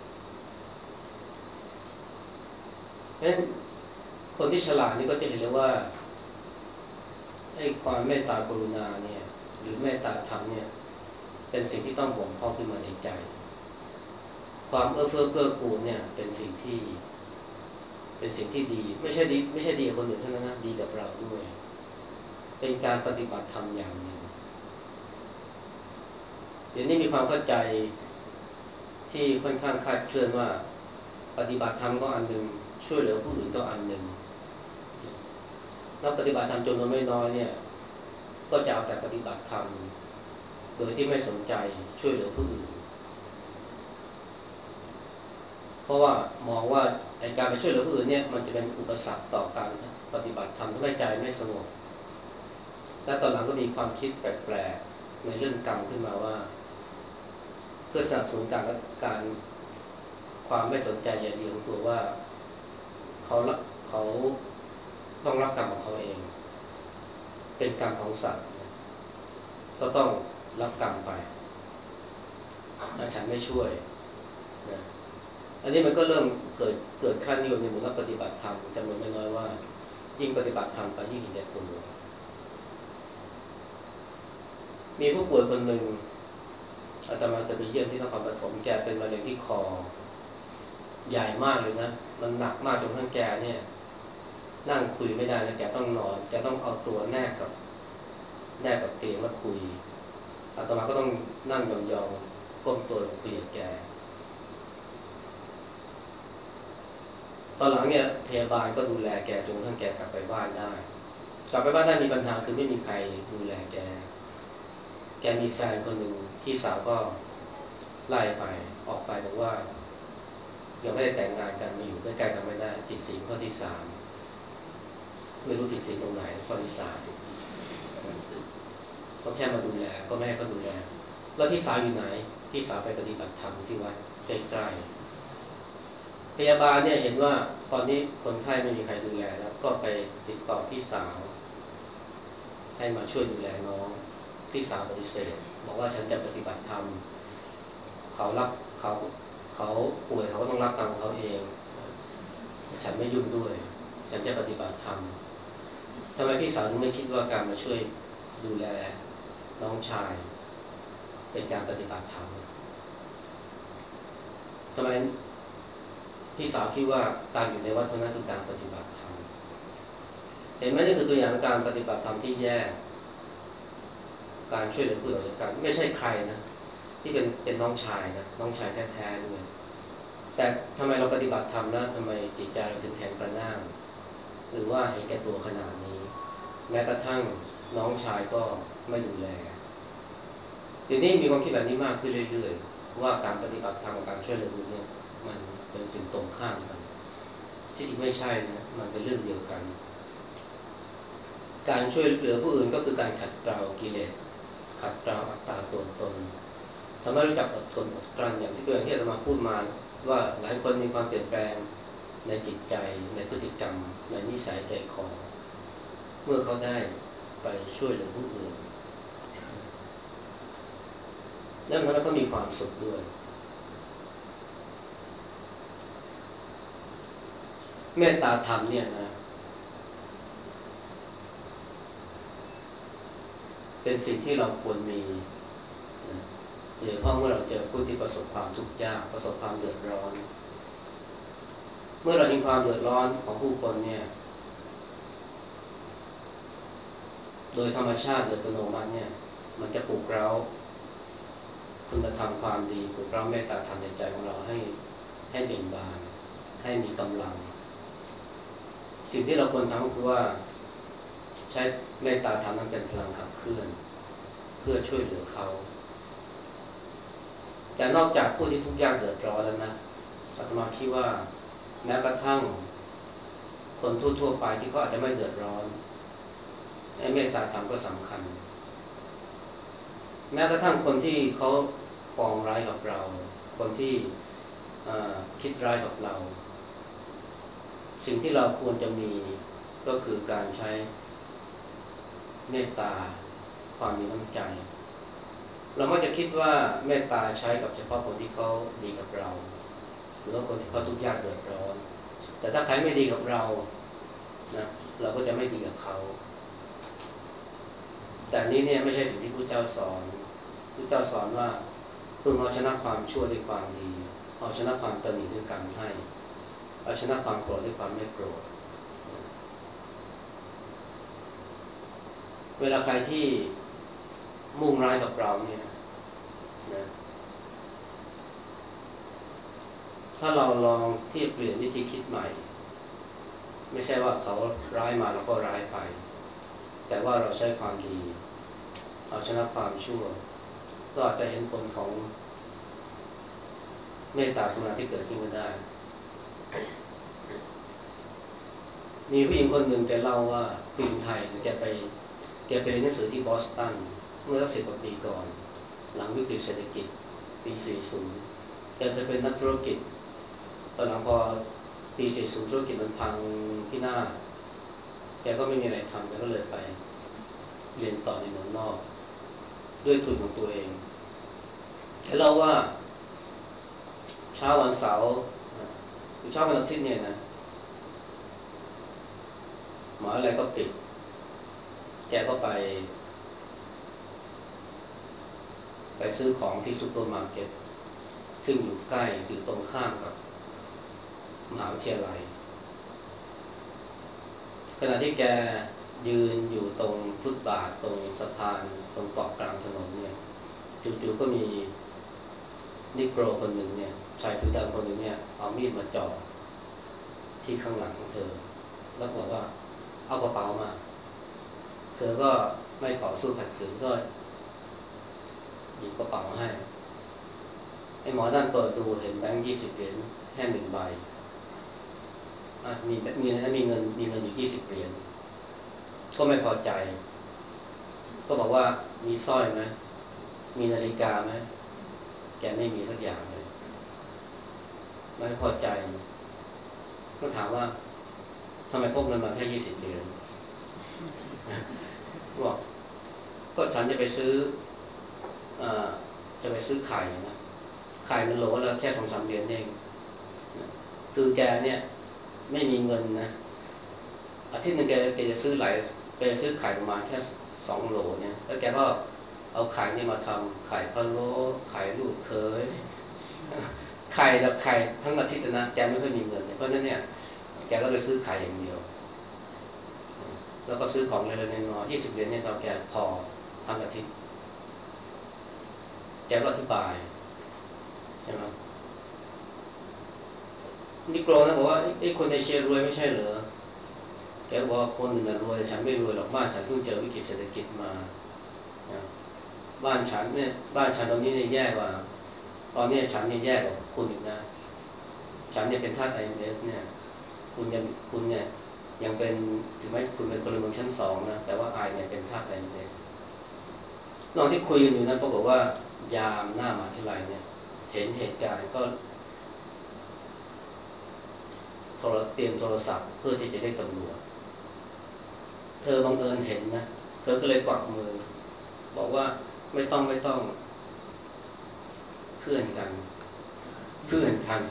B: เพราะฉะนั้นคนที่ฉลาดนี่ก็จะเห็นเลยว่าไอ้ความเมตตากรุณาเนี่ยหรือเมตตาธรรมเนี่ยเป็นสิ่งที่ต้องบ่มเพาะขึ้นมาในใจความเอื้อเฟื้อเกื้อกูลเนี่ยเป็นสิ่งที่เป็นสิ่งที่ดีไม่ใช่ดีไม่ใช่ดีกับคนอื่นเท่านั้นนะดีกับเราด้วยเป็นการปฏิบัติธรรมอย่างหนึ่งเดี๋ยวนี้มีความเข้าใจที่ค่อนข้างคลาดเคลื่อนว่าปฏิบัติธรรมก็อันหนึ่งช่วยเหลือผู้อื่นก็อันหนึ่งแล้วปฏิบัติธรรมจำนวนไม่น้อยเนี่ยก็จะเอาแต่ปฏิบัติธรรมโดยที่ไม่สนใจช่วยเหลือผู้อื่นเพราะว่ามองว่าไอ้การไปช่วยเหลือผู้อื่นเนี่ยมันจะเป็นอุปสรรคต่อการปฏิบัติธรรมทำให้ใจไม่สงบและตอนหลังก็มีความคิดแปลกๆในเรื่องกรรมขึ้นมาว่าเพื่อสนับสนุนการการความไม่สนใจอย่างเดียวของตัวว่าเขาเขาต้องรับกรรมของเขาเองเป็นกรรมของสัตว์ก็ต้องรับกรรมไปฉันไม่ช่วยนะอันนี้มันก็เริ่มเกิดเกิดขั้นนิยมในหมู่นักปฏิบัติธรรมจำนวนไม่น้อยว่ายิ่งปฏิบัติธรรมไปยิ่งเห็นแก่ตัวมีผู้ป่วยคนหนึ่งอาตมาเคยไปเยี่ยมที่นครปฐมแกเป็นมะเร็งที่คอใหญ่มากเลยนะมันหนักมากจนทั้งแกเนี่ยนั่งคุยไม่ได้นะแกต้องนอนแกต้องเอาตัวแนบกับแนบกับเตียงแล้วคุยอาตมาก็ต้องนั่งยองๆก้มตัวคุยกับแกตอนหลังเนี่ยพยาบาลก็ดูแลแกจนกระทั่งแกกลับไปบ้านได้กลับไปบ้านได้มีปัญหาคือไม่มีใครดูแลแกแกมีแฟนคนหนึ่งพี่สาวก็ไล่ไปออกไปบอกว่ายังไม่ได้แต่งงานกันมาอยู่ใกล้ๆกันไม่ได้ผิดศีลข้อที่สามไม่รู้ผิดศีลตรงไหนข้อที่สามก็แค่มาดูแลก็ไม่ให้เขาดูแลแล้วพี่สาวอยู่ไหนพี่สาวไปปฏิบัติธรรมที่วัดใกล้ๆพยาบาลเนี่ยเห็นว่าตอนนี้คนไข้ไม่มีใครดูแลแล้วก็ไปติดต่อพี่สาวให้มาช่วยดูแลน้องพี่สาวปฏิเสธบอกว่าฉันจะปฏิบัติธรรมเขารับเขาเขาป่วยเขาก็ต้องรับกรรมเขาเองฉันไม่ยุ่งด้วยฉันจะปฏิบัติธรรมทำไมพี่สาวถึงไม่คิดว่าการมาช่วยดูแลน้องชายเป็นการปฏิบัติธรรมทำไมพี่สาวคิดว่าการอยู่ในวัดเท่านั้นคือการปฏิบัติธรรมเห็นไหมนี่คือตัวอย่างการปฏิบัติธรรมที่แย่การช่วยเหลือผู้อื่นกันไม่ใช่ใครนะที่เป็นเป็นน้องชายนะน้องชายแท้ๆด้วยแต่ทำไมเราปฏิบัติธรรมนะทำไมจิตใจเราถึงแข็งกระด้างหรือว่าเห็นแก่ตัวขนาดนี้แม้กระทั่งน้องชายก็ไม่ดูแลทีนี้มีความคิดแบบนี้มากขึ้นเรื่อยๆว่าการปฏิบัติธรรมกับการช่วยเหลือผู้อื่นเนี่ยมันเป็นสิ่งตรงข้ามกันที่จริงไม่ใช่นะมันเป็นเรื่องเดียวกันการช่วยเหลือผู้อื่นก็คือการขัดเกลากิเลสขัดเกลาอัตตาตัวตนทำให้รู้จักอดทนอดกลั้นอย่างที่ตัวอย่างที่อาตมาพูดมาว่าหลายคนมีความเปลี่ยนแปลงในจิตใจในพฤติกรรมในนิสัยใจคอเมื่อเขาได้ไปช่วยเหลือผู้อื่นนั่นทำให้เขามีความสุขด้วยเมตตาธรรมเนี่ยนะเป็นสิ่งที่เราควรมีโดยเฉพาะเมื่อเราเจอผู้ที่ประสบความทุกข์ยากประสบความเดือดร้อนเมื่อเราเห็นความเดือดร้อนของผู้คนเนี่ยโดยธรรมชาติโดยอัตโนมัติเนี่ยมันจะปลุกเร้าคุณธรรมความดีปลุกเร้าเมตตาธรรมในใจของเราให้ให้เบ่งบานให้มีกำลังสิ่งที่เราควรทำคือว่าใช้เมตตาธรรมนั้นเป็นพลังขับเคลื่อนเพื่อช่วยเหลือเขาแต่นอกจากผู้ที่ทุกข์ยากเดือดร้อนแล้วนะอาตมาคิดว่าแม้กระทั่งคนทั่วๆไปที่เขาอาจจะไม่เดือดร้อนไอ้เมตตาธรรมก็สำคัญแม้กระทั่งคนที่เขาปองร้ายกับเราคนที่คิดร้ายกับเราสิ่งที่เราควรจะมีก็คือการใช้เมตตาความมีน้ำใจเรามักจะคิดว่าเมตตาใช้กับเฉพาะคนที่เขาดีกับเราหรือว่าคนที่เขาทุกข์ยากเดือดร้อนแต่ถ้าใครไม่ดีกับเรานะเราก็จะไม่ดีกับเขาแต่นี้เนี่ยไม่ใช่สิ่งที่พระเจ้าสอนพระเจ้าสอนว่าพึงเอาชนะความชั่วด้วยความดีเอาชนะความตนีด้วยการให้เอาชนะความโกรธด้วยความไม่โกรธเวลาใครที่มุ่งร้ายกับเราเนี่ยนะถ้าเราลองที่เปลี่ยนวิธีคิดใหม่ไม่ใช่ว่าเขาร้ายมาแล้วก็ร้ายไปแต่ว่าเราใช้ความดีเอาชนะความชั่วก็อาจจะเห็นผลของเมตตากรุณาที่เกิดขึ้นก็ได้มีผู้หญิงคนหนึ่งแกเล่าว่าผู้หญิงไทยแกไปแกไปเรียนหนังสือที่บอสตันเมื่อสักสิบกว่าปีก่อนหลังวิกฤตเศรษฐกิจปีสี่สิบแกเคยเป็นนักธุรกิจตอนหลังพอปีสี่สิบธุรกิจมันพังพินาศแกก็ไม่มีอะไรทำแกก็เลยไปเรียนต่อในเมืองนอกด้วยทุนของตัวเองแกเล่าว่าเช้าวันเสาร์หรือเช้าวันอาทิตย์เนี่ยนะหมออะไรก็ปิดแกก็ไปไปซื้อของที่ซูเปอร์มาร์เก็ตซึ่งอยู่ใกล้อยู่ตรงข้ามกับมหาวิทยาลัยขณะที่แกยืนอยู่ตรงฟุตบาทตรงสะพานตรงเกาะกลางถนนเนี่ยจู่ๆก็มีนิโกรคนหนึ่งเนี่ยชายผิวดำคนหนึ่งเนี่ยเอามีดมาจ่อที่ข้างหลังของเธอแล้วบอกว่าเอากระเป๋ามาเธอก็ไม่ต่อสู้ขัดขืนก็หยิบกระเป๋าให้ไอ้หมอด้านเปิดดูเห็นแบงค์ยี่สิบเหรียญแค่หนึ่งใบมีมีนะมีเงินมีเงินอยู่ยี่สิบเหรียญก็ไม่พอใจก็บอกว่ามีสร้อยไหมมีนาฬิกาไหมแกไม่มีสักอย่างเลยไม่พอใจก็ถามว่าทำไมพกเงินมาแค่ยี่สิบเหรียญบอกก็ฉันจะไปซื้อจะไปซื้อไข่นะไข่มันโหลแล้วแค่สองสามเหรียญเองคือแกเนี่ยไม่มีเงินนะอาทิตย์นึงแกแกจะซื้อหลายแกจะซื้อไข่ประมาณแค่สองโหลเนี่ยแล้วแกก็เอาไข่นี่มาทำไข่พะโล้ไข่ลูกเขยไข่แบบไข่ทั้งอาทิตย์นะแกไม่ค่อยมีเงินเพราะนั้นเนี่ยแกก็เลยซื้อไข่อย่างเดียวแล้วก็ซื้อของเล็กๆน้อยๆยี่สิบเหรียญเนี่ยเราแกพอทั้งอาทิตย์แกก็อธิบายใช่ไหมนิโกรนะบอกว่าไอ้คนในเชียรวยไม่ใช่เหรอแกบอกว่าคนหนึ่งรวยแต่ฉันไม่รวยหรอกบ้านฉันเพิ่งเจอวิกฤตเศรษฐกิจมาบ้านฉันเนี่ยบ้านฉันตอนนี้เนี่ยแย่กว่าตอนนี้ฉันเนี่ยแย่กว่าคุณอีกนะฉันเนี่ยเป็นทาส ไอ เอ็ม เอฟ เนี่ยคุณยังคุณเนี่ยยังเป็นถึงแม้คุณเป็นพลเมืองชั้นสองนะแต่ว่าไอเนี่ยเป็นทาส ไอ เอ็ม เอฟตอนที่คุยกันอยู่นั้นปรากฏว่ายามหน้ามหาวิทยาลัยเนี่ยเห็นเหตุการณ์ก็โทรเตรียมโทรศัพท์เพื่อที่จะได้ตำรวจเธอบังเอิญเห็นนะเธอก็เลยกวักมือบอกว่าไม่ต้องไม่ต้องเพื่อนกันเพื่อนกัน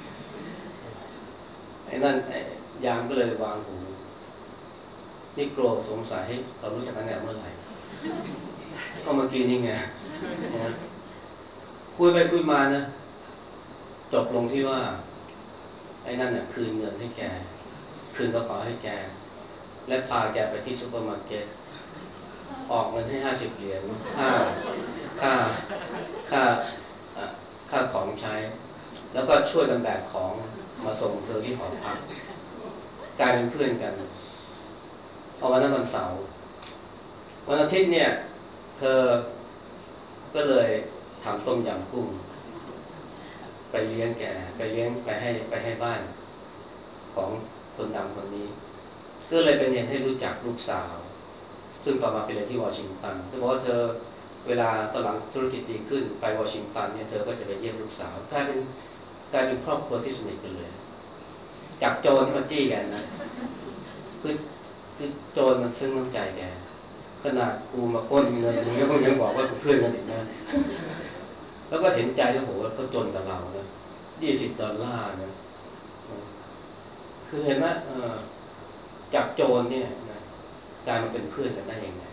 B: ไอ้นั่นไอ้ยามก็เลยวางหูนี่โกรธสงสัยให้เรารู้จักกันแต่เมื่อไหร่ก็เมื่อกี้นี่ไงนะคุยไปคุยมานะจบลงที่ว่าไอ้นั่นน่ะคืนเงินให้แกคืนกระเป๋าให้แกและพาแกไปที่ซูเปอร์มาร์เก็ตออกเงินให้ห้าสิบเหรียญค่าค่าค่าค่าของใช้แล้วก็ช่วยกันแบกของมาส่งเธอที่หอพักกลายเป็นเพื่อนกันเอาวันนั้นวันเสาร์วันอาทิตย์เนี่ยเธอก็เลยทำต้มยำกุ้งไปเลี้ยงแกไปเลี้ยงไปให้ไปให้บ้านของคนดังคนนี้ก็เลยเป็นเหตุให้รู้จักลูกสาวซึ่งต่อมาไปเรียนที่วอชิงตันเธอบอกว่าเธอเวลาตอนหลังธุรกิจดีขึ้นไปวอชิงตันเนี่ยเธอก็จะไปเยี่ยมลูกสาวกลายเป็นกลายเป็นครอบครัวที่สนิทกันเลยจับโจรที่มาจี้กันนะคือคือโจรมันซึ้งน้ำใจแกขนาดกูมาปล้นเงินมึงก็ยังบอกว่ากูเพื่อนกันอีกนะแล้วก็เห็นใจแล้วโหเขาจนกับเรานะยี่สิบดอลลาร์นะคือเห็นไหมจับโจรเนี่ยนะกลายมาเป็นเพื่อนกันได้ยังไง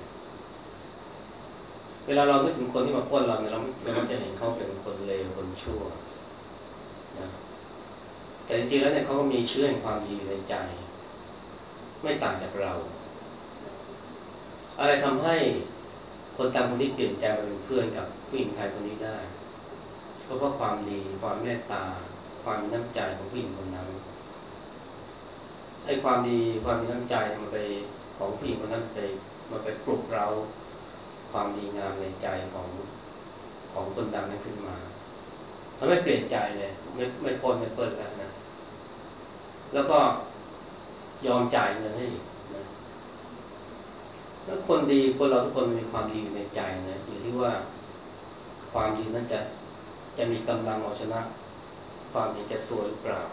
B: เวลาเราคิดถึงคนที่มาปล้นเราเนี่ยเราเราไม่จะเห็นเขาเป็นคนเลวคนชั่วนะแต่จริงๆแล้วเนี่ยเขาก็มีเชื้อแห่งความดีในใจไม่ต่างจากเราอะไรทำให้คนตามคนนี้เปลี่ยนใจมาเป็นเพื่อนกับผู้หญิงไทยคนนี้ได้ก็เพราะความดีความเมตตาความมีน้ำใจของผู้หญิงคนนั้นไอ้ความดีความมีน้ำใจมันไปของผู้หญิงคนนั้นไปมันไปปลุกเราความดีงามในใจของของคนดังนั้นขึ้นมาทำให้เปลี่ยนใจเลยไม่ไม่ปนไม่เปิดแล้วนะแล้วก็ยอมจ่ายเงินให้นะแล้วคนดีคนเราทุกคนมีความดีอยู่ในใจนะอยู่ที่ว่าความดีนั้นจะจะมีกำลังเอาชนะความเห็นแก่ตัวหรือเปล่า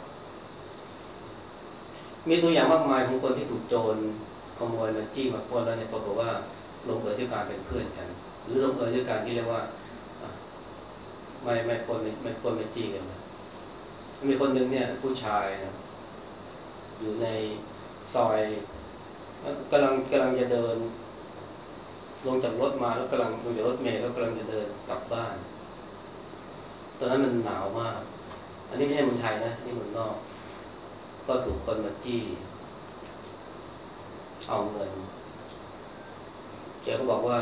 B: มีตัวอย่างมากมายของคนที่ถูกโจรขโมยมาจี้มาปล้นแล้วเนี่ยปรากฏว่าลงเอยด้วยการเป็นเพื่อนกันหรือลงเอยด้วยการที่เรียกว่าไม่ไม่ปล้นไม่ไม่ปล้นไม่จี้กันนะมีคนหนึ่งเนี่ยผู้ชายนะอยู่ในซอยกำลังกำลังจะเดินลงจากรถมาแล้วกำลังลงจากรถเมล์แล้วกำลังจะเดินกลับบ้านตอนนั้นมันหนาวมากอันนี้ไม่ใช่เมืองไทยนะนี่เมืองนอกก็ถูกคนมาจี้เอาเงินเจ้าก็บอกว่า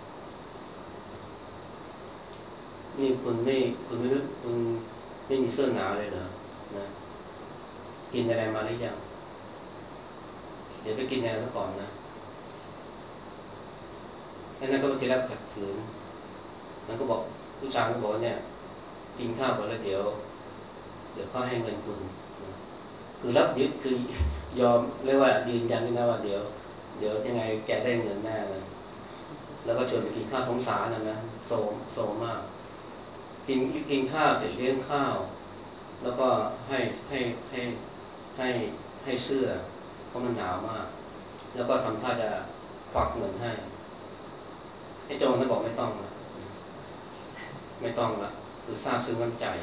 B: นี่คุณไม่คุณไม่รู้คุณไม่มีเสื้อหนาวเลยเหรอนะกินอะไรมาหรือยังเดี๋ยวไปกินอะไรซะก่อนนะแล้วนั่นก็ทีแรกขัดขืนนั่นก็บอกผู้ชายก็บอกเนี่ยกินข้าวก่อนแล้วเดี๋ยวเดี๋ยวเขาให้เงินคุณนะคือรับยึดคือยอมเรียกว่ายืนยันนะว่าเดี๋ยวเดี๋ยวยังไงแกได้เงินแน่เลยแล้วก็ชวนไปกินข้าวสงสารนะนะโสมโสมมากกินกินข้าวเสร็จเลี้ยงข้าวแล้วก็ให้ให้ให้ให้ให้เสื้อเพราะมันหนาวมากแล้วก็ทำท่าจะควักเงินให้ไอ้โจรนั้นบอกไม่ต้องนะไม่ต้องละคือทราบซึ้งน้ำใจ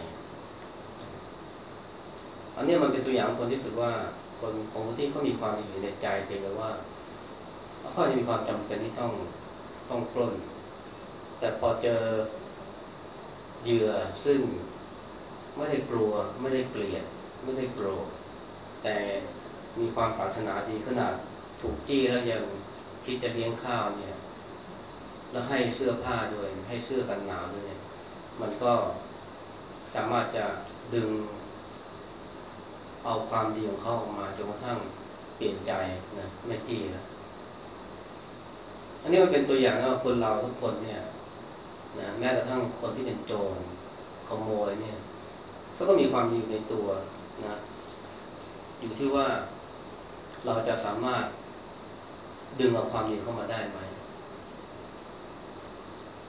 B: อันนี้มันเป็นตัวอย่างคนที่รู้สึกว่าคนของคนที่เขามีความอยู่ในใจเพียงแต่ว่าเขาจะมีความจำเป็นที่ต้องต้องปล้นแต่พอเจอเหยื่อซึ่งไม่ได้กลัวไม่ได้เกลียดไม่ได้โกรธแต่มีความปรารถนาดีขนาดถูกจี้แล้วยังคิดจะเลี้ยงข้าวเนี่ยแล้วให้เสื้อผ้าด้วยให้เสื้อกันหนาวด้วยมันก็สามารถจะดึงเอาความดีของเขาออกมาจนกระทั่งเปลี่ยนใจนะไม่จี้แล้วอันนี้มันเป็นตัวอย่างนะว่าคนเราทุกคนเนี่ยนะแม้กระทั่งคนที่เป็นโจรขโมยเนี่ยเขาก็มีความดีในตัวนะอยู่ที่ว่าเราจะสามารถดึงเอาความดีเข้ามาได้ไหม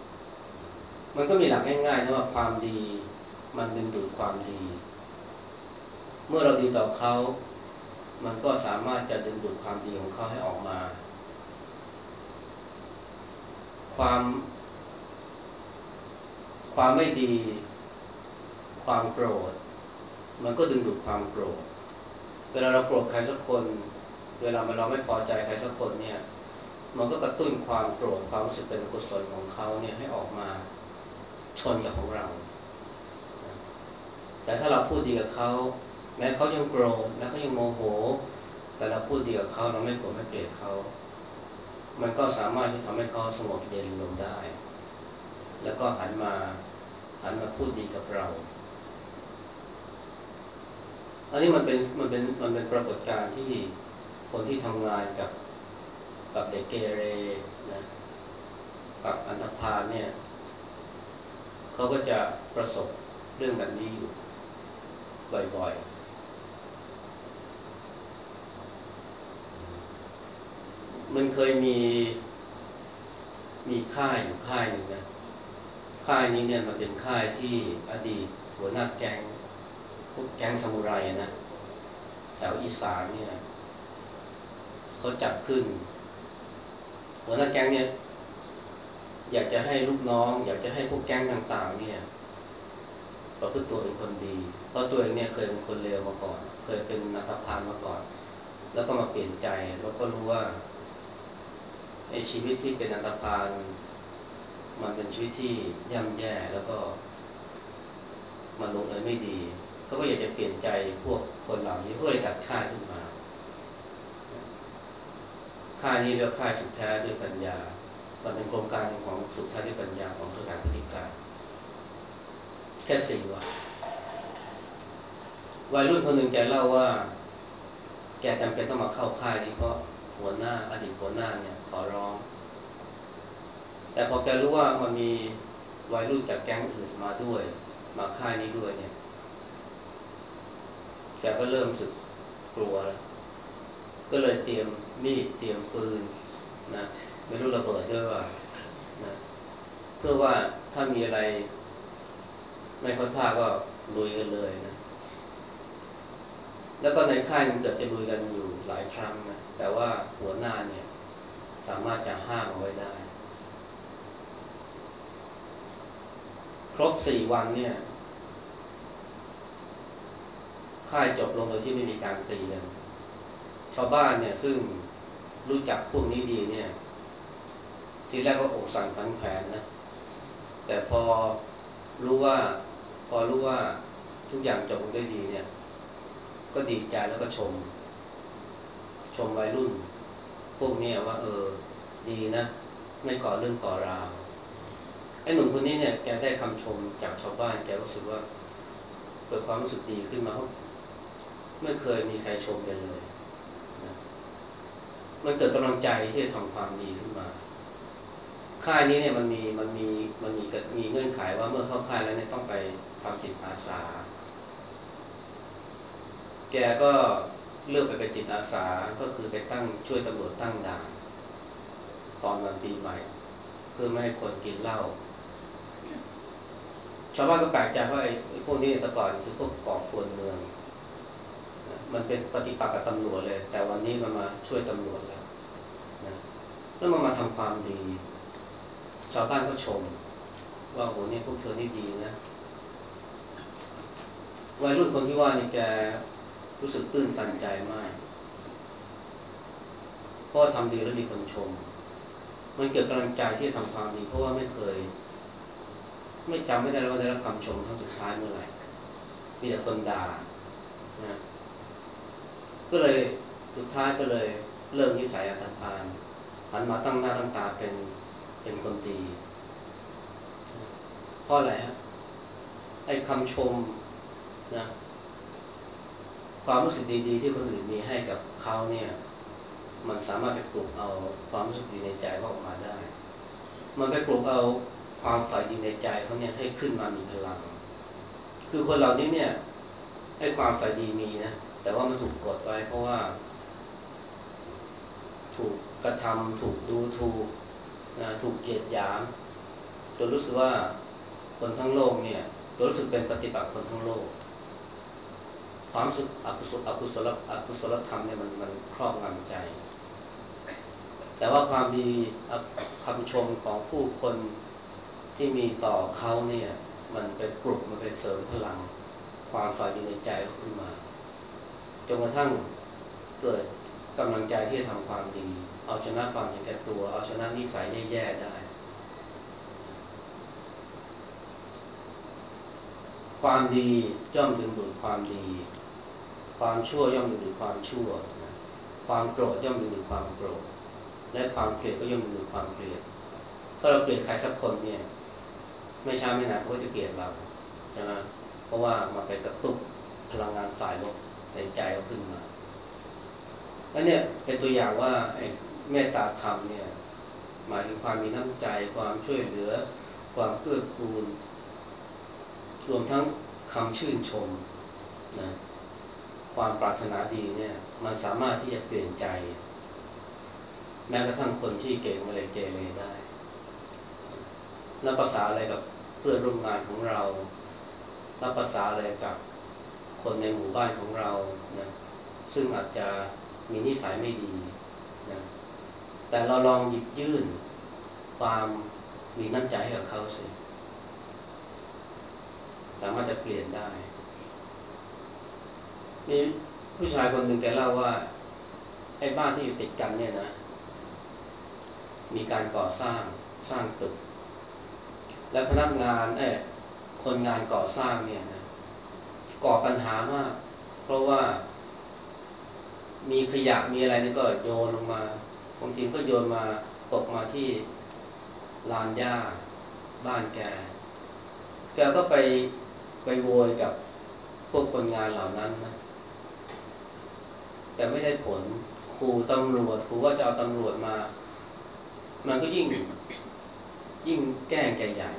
B: มันก็มีหลักง่ายๆนะว่าความดีมันดึงดูดความดี เมื่อเราดีต่อเขามันก็สามารถจะดึงดูดความดีของเขาให้ออกมา ความความไม่ดีความโกรธมันก็ดึงดูดความโกรธเวลาเราโกรธใครสักคนเวลาเราไม่พอใจใครสักคนเนี่ยมันก็กระตุ้นความโกรธความรู้สึกเป็นอกุศลของเขาเนี่ยให้ออกมาชนกับของเราแต่ถ้าเราพูดดีกับเขาแม้เขายังโกรธแม้เขายังโมโหแต่เราพูดดีกับเขาเราไม่โกรธไม่เกลียดเขามันก็สามารถที่ทำให้เขาสงบเย็นลงได้แล้วก็หันมาหันมาพูดดีกับเราอันนี้มันเป็นมันเป็นมันเป็นปรากฏการณ์ที่คนที่ทำงานกับกับเด็กเกเรนะกับอันธพาลเนี่ยเขาก็จะประสบเรื่องแบบนี้อยู่บ่อยๆมันเคยมีมีค่ายอยู่ค่ายหนึ่งนะค่ายนี้เนี่ยมันเป็นค่ายที่อดีตหัวหน้าแก๊งพวกแก๊งซามูไรนะแถวอีสานเนี่ยเขาจัดขึ้นหัวหน้าแก๊งเนี่ยอยากจะให้ลูกน้องอยากจะให้พวกแก๊งต่างๆเนี่ยประพฤติตัวเป็นคนดีเพราะตัวเองเนี่ยเคยเป็นคนเลวมาก่อนเคยเป็นนักพานมาก่อนแล้วก็มาเปลี่ยนใจแล้วก็รู้ว่าไอ้ชีวิตที่เป็นอันธพาลมันเป็นชีวิตที่ย่ำแย่แล้วก็มันลงเอยไม่ดีเขาก็อยากจะเปลี่ยนใจพวกคนเหล่านี้เพื่อเลยจัดค่ายขึ้นมาค่ายนี้เรียกค่ายสุดแท้ด้วยปัญญามันเป็นโครงการของสุดแท้ด้วยปัญญาของเครือข่ายพฤติการแค่สี่วันวัยรุ่นคนหนึ่งแกเล่าว่าแกจำเป็นต้องมาเข้าค่ายนี้เพราะหัวหน้าอดีตหัวหน้าเนี่ยขอร้องแต่พอแกรู้ว่ามันมีวัยรุ่นจากแก๊งอื่นมาด้วยมาค่ายนี้ด้วยเนี่ยแกก็เริ่มรู้สึกกลัวแล้วก็เลยเตรียมมีดเตรียมปืนนะไม่รู้ระเบิดด้วยว่านะเพื่อว่าถ้ามีอะไรไม่เข้าท่าก็ลุยกันเลยนะแล้วก็ในค่ายมันเกิดจะลุยกันอยู่หลายครั้งนะแต่ว่าหัวหน้าเนี่ยสามารถจะห้ามเอาไว้ได้ครบสี่วันเนี่ยค่ายจบลงโดยที่ไม่มีการตีกันชาวบ้านเนี่ยซึ่งรู้จักพวกนี้ดีเนี่ยทีแรกก็อกสั่นขวัญแขวนนะแต่พอรู้ว่าพอรู้ว่าทุกอย่างจบลงได้ดีเนี่ยก็ดีใจแล้วก็ชมชมวัยรุ่นพวกนี้ว่าเออดีนะไม่ก่อเรื่องก่อราวไอ้หนุ่มคนนี้เนี่ยแกได้คำชมจากชาวบ้านแกรู้สึกว่าเกิดความรู้สึกดีขึ้นมาเพราะไม่เคยมีใครชมแกเลยนะมันเกิดกำลังใจที่จะทำความดีขึ้นมาค่ายนี้เนี่ยมันมีมันมีมันมีมีเงื่อนไขว่าเมื่อเข้าค่ายแล้วเนี่ยต้องไปทำจิตอาสาแกก็เลือกไปเป็นจิตอาสาก็คือไปตั้งช่วยตำรวจตั้งด่านตอนวันปีใหม่เพื่อไม่ให้คนกินเหล้าชาวบ้านก็แปลกใจว่าไอ้พวกนี้แต่ก่อนคือพวกก่อกวนเมืองมันเป็นปฏิปักษ์กับตำรวจเลยแต่วันนี้มันมาช่วยตำรวจแล้วนะแล้วมันมาทำความดีชาวบ้านก็ชมว่าโหเนี่ยพวกเธอนี่ดีนะวัยรุ่นคนที่ว่านี่แกรู้สึกตื้นตันใจมากเพราะทำดีแล้วมีคนชมมันเกิดกำลังใจที่จะทำความดีเพราะว่าไม่เคยไม่จำไม่ได้ว่าได้รับคำชมครั้งสุดท้ายเมื่อไหร่มีแต่คนด่านะก็เลยสุดท้ายก็เลยเลิกนิสัยอันธพาลหันมาตั้งหน้าตั้งตาเป็นเป็นคนดีเพราะอะไรฮะไอ้คำชมนะความรู้สึกดีๆที่คนอื่นมีให้กับเขาเนี่ยมันสามารถไปปลุกเอาความรู้สึกดีในใจเขาออกมาได้มันไปปลุกเอาความฝ่ายดีในใจเขาเนี่ยให้ขึ้นมามีพลังคือคนเหล่านี้เนี่ยให้ความฝ่ายดีมีนะแต่ว่ามันถูกกดไว้เพราะว่าถูกกระทำถูกดูถูกนะถูกเกลียดหยามจนรู้สึกว่าคนทั้งโลกเนี่ยตัวรู้สึกเป็นปฏิปักษ์คนทั้งโลกความรู้สึกอกุศลอกุศลอกุศลธรรมเนี่ยมันมันครอบงำใจแต่ว่าความดีคำชมของผู้คนที่มีต่อเขาเนี่ยมันเป็นปลุกมันเป็นเสริมพลังความฝ่ายดีในใจเขาขึ้นมาจนกระทั่งเกิดกำลังใจที่จะทำความดีเอาชนะความเห็นแก่ตัวเอาชนะนิสัยแย่ๆได้ความดีย่อมดึงดูดความดีความชั่วย่อมดึงดูดความชั่วความโกรธย่อมดึงดูดความโกรธและความเกลียดก็ย่อมดึงดูดความเกลียดถ้าเราเกลียดใครสักคนเนี่ยไม่ช้าไม่นานเขาก็จะเกลียดเราใช่ไหมเพราะว่ามันไปกระตุกพลังงานฝ่ายลบในใจเขาขึ้นมาแล้วเนี่ยเป็นตัวอย่างว่าเมตตาธรรมเนี่ยหมายถึงความมีน้ำใจความช่วยเหลือความเกื้อกูลรวมทั้งคำชื่นชมนะความปรารถนาดีเนี่ยมันสามารถที่จะเปลี่ยนใจแม้กระทั่งคนที่เก่งมาเลยเกเรได้นับภาษาอะไรกับเพื่อนร่วมงานของเรานับภาษาอะไรกับคนในหมู่บ้านของเรานะซึ่งอาจจะมีนิสัยไม่ดีนะแต่เราลองหยิบยื่นความมีน้ำใจให้กับเขาสิสามารถจะเปลี่ยนได้มีผู้ชายคนหนึ่งแกเล่าว่าไอ้บ้านที่อยู่ติดกันเนี่ยนะมีการก่อสร้างสร้างตึกและพนักงานเอ้คนงานก่อสร้างเนี่ยนะก่อปัญหามากเพราะว่ามีขยะมีอะไรนี่ก็โยนลงมาบางทีก็โยนมาตกมาที่ลานหญ้าบ้านแกแกก็ไปไปโวยกับพวกคนงานเหล่านั้นนะแต่ไม่ได้ผลขู่ตำรวจขู่ว่าจะเอาตำรวจมามันก็ยิ่งยิ่งแกล้งแกใหญ่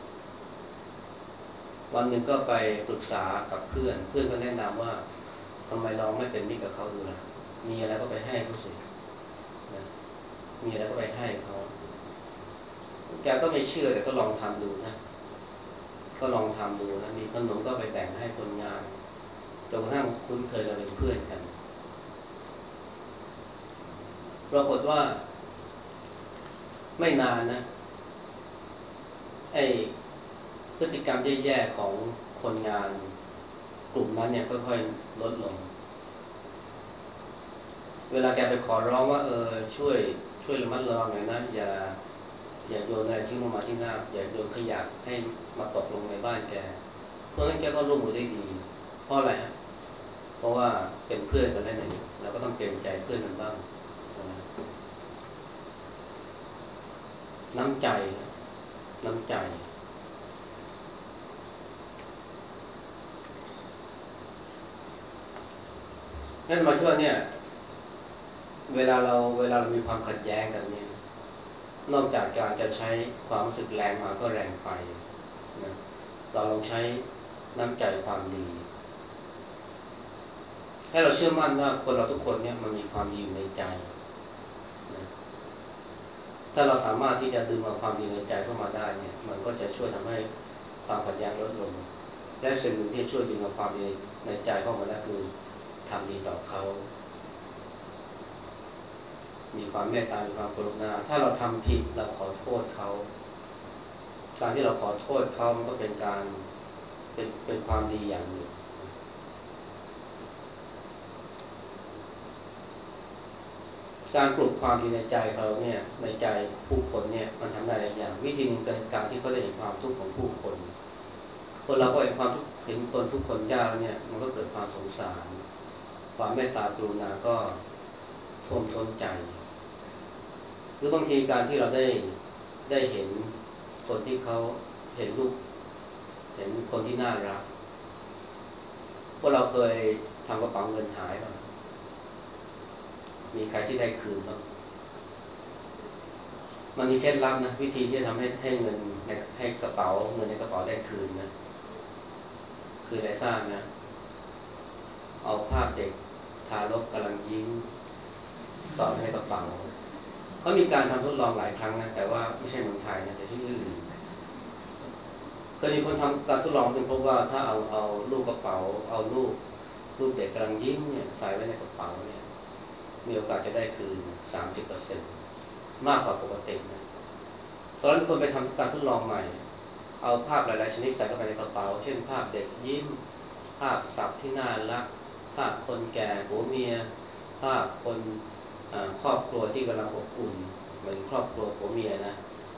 B: วันหนึ่งก็ไปปรึกษากับเพื่อนเพื่อนก็แนะนำว่าทำไมเราไม่เป็นมิตรกับเขาดูล่ะมีอะไรก็ไปให้เขาสินะมีอะไรก็ไปให้เขาแกก็ไม่เชื่อแต่ก็ลองทำดูนะก็ลองทำดูนะมีขนมก็ไปแบ่งให้คนงานจนกระทั่งคุ้นเคยกันเป็นเพื่อนกันปรากฏว่าไม่นานนะไอ้พฤติกรรมแย่ๆของคนงานกลุ่มนั้นเนี่ยค่อยๆลดลงเวลาแกไปขอร้องว่าเออช่วยช่วยระมัดระวังหน่อยนะอย่าอย่าโยนอะไรทิ้งลงมาที่หน้าอย่าโยนขยะให้มาตกลงในบ้านแกเพราะงั้นแกก็ร่วมมือได้ดีเพราะอะไรฮะเพราะว่าเป็นเพื่อนกันแล้วเนี่ยเราก็ต้องเกรงใจเพื่อนกันบ้างน้ำใจน้ำใจนั่นมาช่วยเนี่ยเวลาเราเวลาเรามีความขัดแย้งกันเนี่ยนอกจากการจะใช้ความรู้สึกแรงมาก็แรงไปนะเราลองใช้น้ำใจความดีให้เราเชื่อมั่นว่าคนเราทุกคนเนี่ยมันมีความดีอยู่ในใจนะถ้าเราสามารถที่จะดึงเอาความดีในใจเข้ามาได้เนี่ยมันก็จะช่วยทำให้ความขัดแย้งลดลงและสิ่งหนึ่งที่ช่วยดึงเอาความดีในใจเข้ามาได้คือทำดีต่อเขามีความเมตตามีความกรุณาถ้าเราทำผิดเราขอโทษเขาการที่เราขอโทษเขามันก็เป็นการเป็นเป็นความดีอย่างหนึ่งการปลุกความดีในใจเขาเนี่ยในใจผู้คนเนี่ยมันทำได้หลายอย่างวิธีหนึ่งคือการที่เขาได้เห็นความทุกข์ของผู้คนคนเราก็เห็นความทุกข์เห็นคนทุกคนยากเนี่ยมันก็เกิดความสงสารความเมตตากรุณาก็ท่วมท้นใจหรือบางทีการที่เราได้ได้เห็นคนที่เขาเห็นรูปเห็นคนที่น่ารักพวกเราเคยทำกระเป๋าเงินหายบ้างมีใครที่ได้คืนบ้างมันมีเคล็ดลับนะวิธีที่จะทำให้ให้เงินในให้กระเป๋าเงินในกระเป๋าได้คืนนะคืออะไรทราบนะเอาภาพเด็กทารกกำลังยิ้มสอดในกระเป๋าเขามีการทำทดลองหลายครั้งนะแต่ว่าไม่ใช่เมืองไทยนะแต่ที่อื่นเคยมีคนทำการทดลองถึงพบว่าถ้าเอาเอาลูกกระเป๋าเอาลูกลูกเด็กกำลังยิ้มเนี่ยใส่ไว้ในกระเป๋าเนี่ยมีโอกาสจะได้คืน สามสิบเปอร์เซ็นต์ มากกว่าปกตินะตอนนั้นมีคนไปทำการทดลองใหม่เอาภาพหลายๆชนิดใส่เข้าไปในกระเป๋าเช่นภาพเด็กยิ้มภาพสัตว์ที่น่ารักภาพคนแก่ผัวเมียภาพคนครอบครัวที่กำลังอบอุ่นเหมือนครอบครัวผัวเมียนะ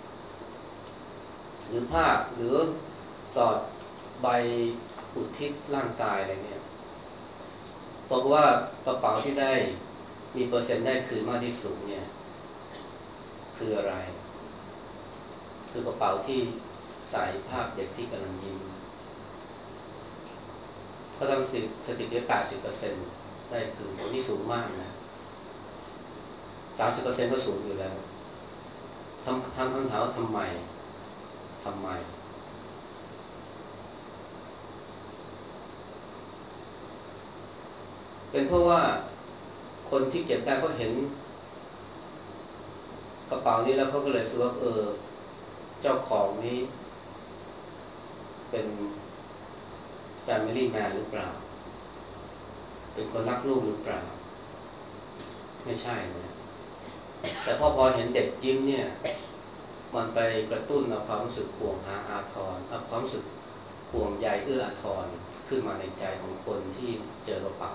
B: หรือภาพหรือสอดใบอุทิศร่างกายอะไรเนี่ยบอกว่ากระเป๋าที่ได้มีเปอร์เซ็นต์ได้คืนมากที่สุดเนี่ยคืออะไรคือกระเป๋าที่ใส่ภาพเด็กที่กำลังยิ้มเขาทำสถิติได้ แปดสิบเปอร์เซ็นต์ ได้คืนโอ้นี่สูงมากนะ สามสิบเปอร์เซ็นต์ ก็สูงอยู่แล้วทำทำคำถามว่าทำไมทำไมเป็นเพราะว่าคนที่เก็บได้เขาเห็นกระเป๋านี้แล้วเขาก็เลยรู้สึกว่าเออเจ้าของนี้เป็น family man หรือเปล่าเป็นคนรักลูกหรือเปล่าไม่ใช่นะแต่พอพอเห็นเด็กยิ้มเนี่ยมันไปกระตุ้นเอาความรู้สึกห่วงหาอาทรเอาความรู้สึกห่วงใยเอื้ออาทรขึ้นมาในใจของคนที่เจอกระเป๋า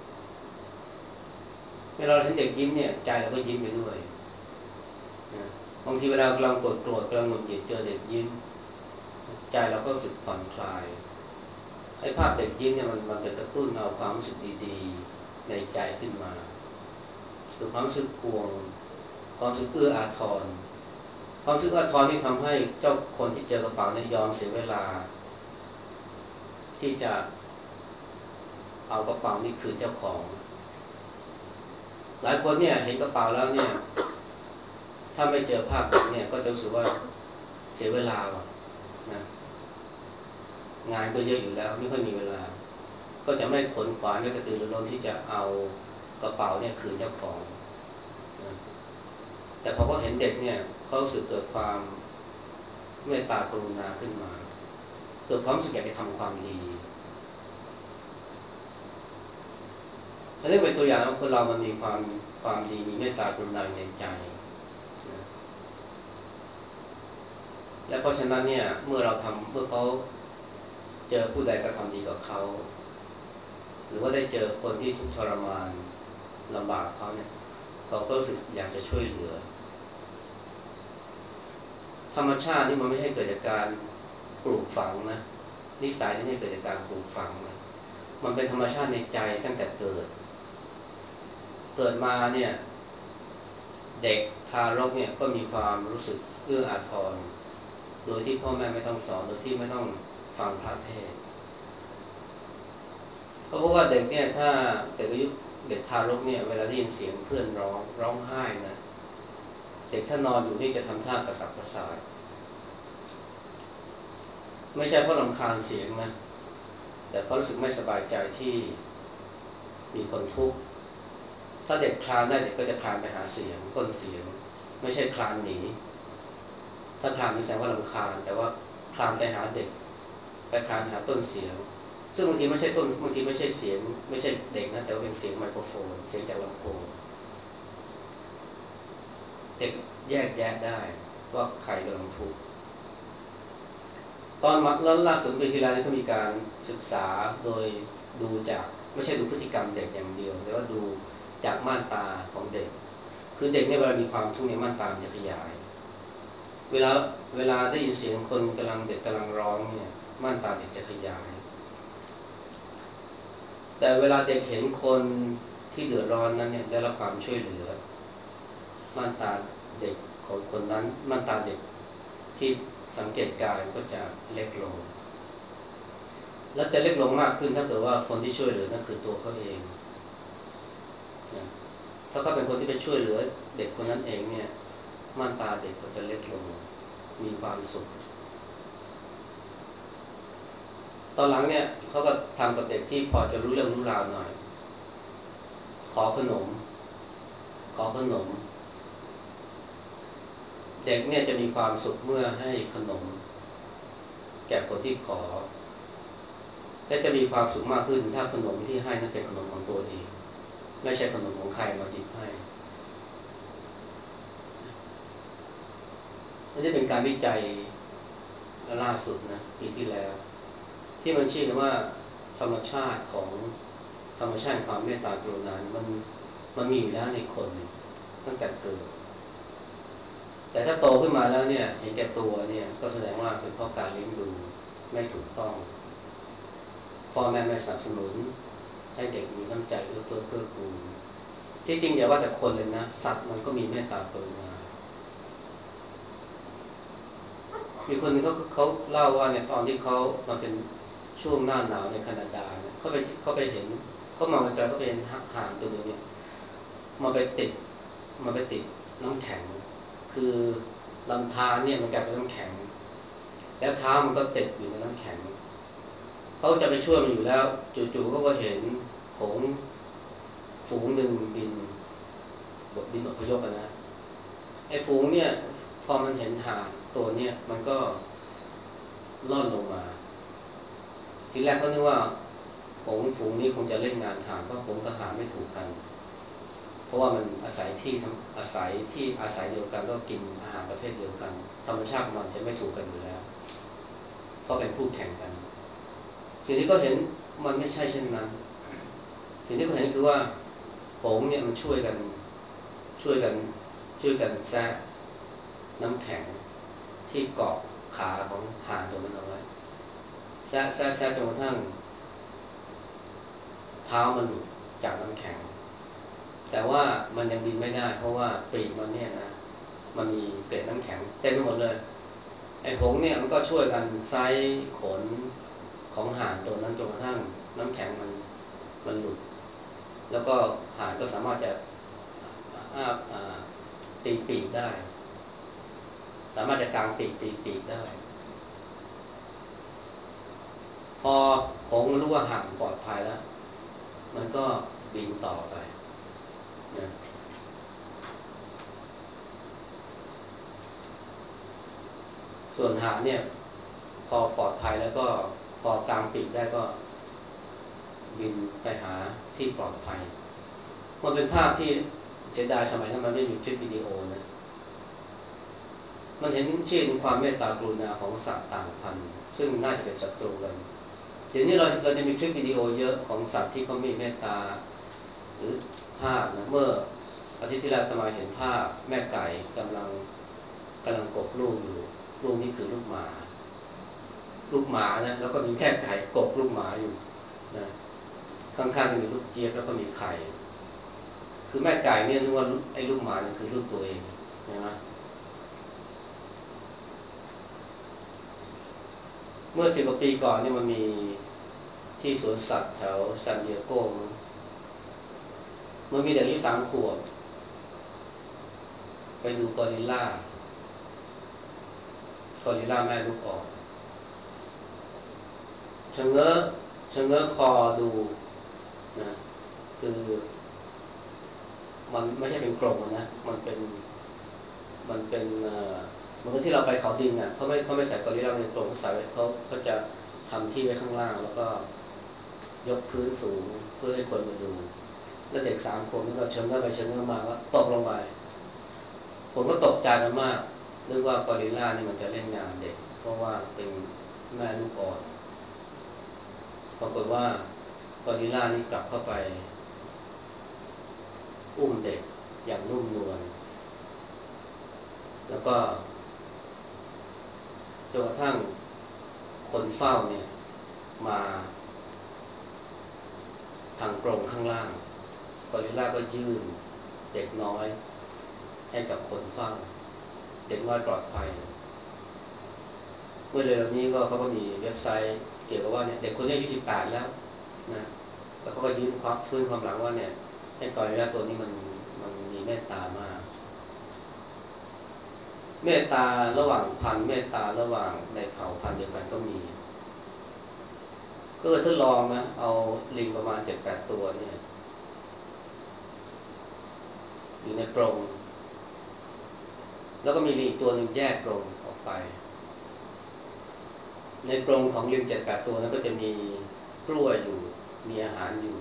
B: เวลาเราเห็นเด็กยิ้มเนี่ยใจเราก็ยิ้มไปด้วยนะบางทีเวลากำลังโกรธโกรธกำลังหงุดหงิดเจอเด็กยิ้มใจเราก็รู้สึกผ่อนคลายไอ้ภาพเด็กยิ้มเนี่ยมันมันเป็นกระตุ้นเอาความรู้สึกดีๆในใจขึ้นมาตัวความรู้สึกห่วงความรู้สึกเอื้ออาทรความรู้สึกเอื้ออาทรนี่ทำให้เจ้าคนที่เจอกระเป๋าเนี่ยยอมเสียเวลาที่จะเอากระเป๋านี่คืนเจ้าของหลายคนเนี่ยเห็นกระเป๋าแล้วเนี่ยถ้าไม่เจอภาพแบบนี้ก็จะรู้สึกว่าเสียเวลาว่ะนะงานก็เยอะอยู่แล้วไม่ค่อยมีเวลาก็จะไม่ขนขวายไม่กระตือรือร้นที่จะเอากระเป๋าเนี่ยคืนเจ้าของนะแต่พอเขาเห็นเด็กเนี่ยเขารู้สึกเกิดความเมตตากรุณาขึ้นมาเกิดความรู้สึกอยากไปทำความดีอันนี้เป็นตัวอย่างว่าคนเรามันมีความความดีมีเมตตากรุณาในใจนะและเพราะฉะนั้นเนี่ยเมื่อเราทำเมื่อเขาเจอผู้ใดกระทำดีกับเขาหรือว่าได้เจอคนที่ทุกข์ทรมานลำบากเขาเนี่ยเขาก็รู้สึกอยากจะช่วยเหลือธรรมชาตินี่มันไม่ใช่เกิดจากการปลูกฝังนะนิสัยนี่ไม่เกิดจากการปลูกฝังนะมันเป็นธรรมชาติในใจตั้งแต่เกิดเกิดมาเนี่ยเด็กทารกเนี่ยก็มีความรู้สึกเอื้ออาทรโดยที่พ่อแม่ไม่ต้องสอนโดยที่ไม่ต้องฟังพระเทศน์ก็เพราะว่าเด็กเนี่ยถ้าเด็กอายุเด็กทารกเนี่ยเวลาได้ยินเสียงเพื่อนร้องร้องไห้นะเด็กถ้านอนอยู่นี่จะทำท่ากระสับกระส่ายไม่ใช่เพราะรำคาญเสียงนะแต่เพราะรู้สึกไม่สบายใจที่มีคนทุกข์ถ้าเด็กคลานได้เด็กก็จะคลานไปหาเสียงต้นเสียงไม่ใช่คลานหนีถ้าคลานนี่แสดงว่ารำคาญแต่ว่าคลานไปหาเด็กไปคลานหาต้นเสียงซึ่งบางทีไม่ใช่ต้นบางทีไม่ใช่เสียงไม่ใช่เด็กนะแต่ว่าเป็นเสียงไมโครโฟนเสียงจากลำโพงเด็กแยกแยะได้ว่าใครกำลังทุกข์ตอนแล้วล่าสุดปีที่แล้วนี่เขามีการศึกษาโดยดูจากไม่ใช่ดูพฤติกรรมเด็กอย่างเดียวแต่ว่าดูจากม่านตาของเด็กคือเด็กเนี่ยเวลามีความทุกข์เนี่ยม่านตาจะขยายเวลาเวลาได้ยินเสียงคนกำลังเด็กกำลังร้องเนี่ยม่านตาเด็กจะขยายแต่เวลาเด็กเห็นคนที่เดือดร้อนนั้นเนี่ยได้รับความช่วยเหลือม่านตาเด็กของคนนั้นม่านตาเด็กที่สังเกตการก็จะเล็กลงและจะเล็กลงมากขึ้นถ้าเกิดว่าคนที่ช่วยเหลือนั่นคือตัวเขาเองนะถ้าเขาเป็นคนที่ไปช่วยเหลือเด็กคนนั้นเองเนี่ยม่านตาเด็กก็จะเล็กลงมีความสุขตอนหลังเนี่ยเขาก็ทำกับเด็กที่พอจะรู้เรื่องรู้ราวหน่อยขอขนมขอขนมเด็กเนี่ยจะมีความสุขเมื่อให้ขนมแก่คนที่ขอและจะมีความสุขมากขึ้นถ้าขนมที่ให้นั้นเป็นขนมของตัวเองไม่ใช่ขนมของใครมาหยิบให้อันนี้เป็นการวิจัยล่าสุดนะปีที่แล้วที่มันชี้ว่าธรรมชาติของธรรมชาติความเมตตากรุณามันมันมีอยู่แล้วในคนตั้งแต่เกิดแต่ถ้าโตขึ้นมาแล้วเนี่ยเห็นแก่ตัวเนี่ยก็แสดงว่าเป็นเพราะการเลี้ยงดูไม่ถูกต้องพ่อแม่ไม่สนับสนุนให้เด็กมีน้ำใจเอื้อเฟื้อเกื้อกูลที่จริงอย่าว่าแต่คนเลยนะสัตว์มันก็มีเมตตากรุณามีคนนึงเขาเขาเล่าว่าเนี่ยตอนที่เขามาเป็นช่วงหน้าหนาวในแคนาดาเนี่ยเขาไปเขาไปเห็นเขามองไกลๆเขาไปเห็นห่านตัวนึงเนี่ยมาไปติดมาไปติดน้ำแข็งคือลำธารเนี่ยมันกลายเป็นน้ำแข็งแล้วเท้ามันก็ติดอยู่ในน้ำแข็งเขาจะไปช่วยมันอยู่แล้วจู่ๆเขาก็เห็นหงส์ฝูงหนึ่งบินบทบินอพยพนะไอ้ฝูงเนี่ยพอมันเห็นห่านตัวเนี่ยมันก็ล่อนลงมาทีแรกเขาคิดว่าหงส์ฝูงนี้คงจะเล่นงานห่านเพราะหงส์กับห่านไม่ถูกกันเพราะว่ามันอาศัยที่อาศัยที่อาศัยเดียวกันแล้วกินอาหารประเภทเดียวกันธรรมชาติมันจะไม่ถูกกันอยู่แล้วเพราะเป็นคู่แข่งกันสิ่งที่ก็เห็นมันไม่ใช่เช่นนั้นสิ่งที่เขาเห็นคือว่าหงส์เนี่ยมันช่วยกันช่วยกันช่วยกันแซะน้ำแข็งที่เกาะขาของห่านตัวนั้นเอาไว้แซะแซะแซะจนกระทั่งเท้ามันหลุดจากน้ำแข็งแต่ว่ามันยังบินไม่ได้เพราะว่าปีกมันเนี่ยนะมันมีเกล็ดน้ำแข็งเต็มไปหมดเลยไอ้หงส์เนี่ยมันก็ช่วยกันไซขนของห่านตัวนั้นจนกระทั่งน้ำแข็งมันมันหลุดแล้วก็ห่านก็สามารถจะตีปีกได้สามารถจะกางปีกตีปีกได้พอหงส์รู้ว่าห่านปลอดภัยแล้วมันก็บินต่อไปนะส่วนห่านเนี่ยพอปลอดภัยแล้วก็พอกางปีกได้ก็บินไปหาที่ปลอดภัยมันเป็นภาพที่เสียดายสมัยนั้นมันไม่มีคลิปวิดีโอนะมันเห็นชี้ถึงความเมตตากรุณาของสัตว์ต่างพันธุ์ซึ่งน่าจะเป็นศัตรูกันเดี๋ยวนี้เราเราจะมีคลิปวิดีโอเยอะของสัตว์ที่เขามีเมตตาหรือภาพนะเมื่ออาทิตย์ที่แล้วตมาเห็นภาพแม่ไก่กำลังกำลังกบลูกอยู่ลูกนี่คือลูกหมาลูกหมานะแล้วก็มีแค่ไก่กบลูกหมาอยู่นะข้างๆก็มีลูกเจี๊ยบแล้วก็มีไข่คือแม่ไก่เนี่ยนึกว่าไอ้ลูกหมาเนี่ยคือลูกตัวเองนะเมื่อสิบกว่าปีก่อนเนี่ยมันมีที่สวนสัตว์แถวซานดิเอโกมันมีเด็กอายุสามขวบไปดูกอริลลากอริลลาแม่ลูกอ่อนชะเง้อชะเง้อคอดูนะคือมันไม่ใช่เป็นกรงนะมันเป็นมันเป็นเหมือนกับที่เราไปเขาดินอ่ะเขาไม่เขาไม่ใส่กอริลลาในกรงเขาใส่เขาเขาจะทำที่ไว้ข้างล่างแล้วก็ยกพื้นสูงเพื่อให้คนมาดูแล้วเด็กสามคนนี่ก็เชิงเง้อไปเชิงเง้อมาก็ตกลงไปคนก็ตกใจกันมากนึกว่ากอริลลานี่มันจะเล่นงานเด็กเพราะว่าเป็นแม่ลูกอ่อนปรากฏว่ากอริลลานี่กลับเข้าไปอุ้มเด็กอย่างนุ่มนวลแล้วก็จนกระทั่งคนเฝ้าเนี่ยมาทางกรงข้างล่างกอริลลาก็ยื่นเด็กน้อยให้กับคนเฝ้าเด็กน้อยปลอดภัยเมื่อเร็วนี้ก็เขาก็มีเว็บไซต์เกี่ยวกับว่าเนี่ยเด็กคนนี้อายุสิบแปดแล้วนะแล้วเขาก็ยืนความฟื้นความหลังว่าเนี่ยไอ้กอริลลาตัวนี้มันมันมีเมตตามากเมตตาระหว่างพันธุ์เมตตาระหว่างในเผ่าพันธุ์เดียวกันก็มีก็เลยทดลองนะเอาลิงประมาณเจ็ดแปดตัวเนี่ยอยู่ในกรงแล้วก็มีลิงอีกตัวหนึ่งแยกกรงออกไปในกรงของลิงเจ็ดแปดตัวนั้นก็จะมีกล้วยอยู่มีอาหารอยู่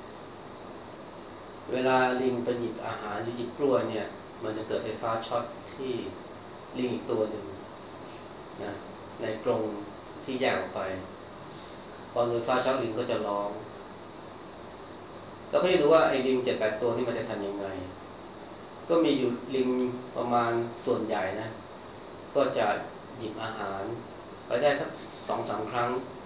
B: เวลาลิงไปหยิบอาหารหรือหยิบกล้วยเนี่ยมันจะเกิดไฟฟ้าช็อตที่ลิงอีกตัวหนึ่งนะในกรงที่แยกออกไปพอไฟฟ้าช็อตลิงก็จะร้องเราก็จะดูว่าไอ้ลิงเจ็ดแปดตัวนี่มันจะทำยังไงก็มีอยู่ลิงประมาณส่วนใหญ่นะก็จะหยิบอาหารไปได้สักสองสามครั้ง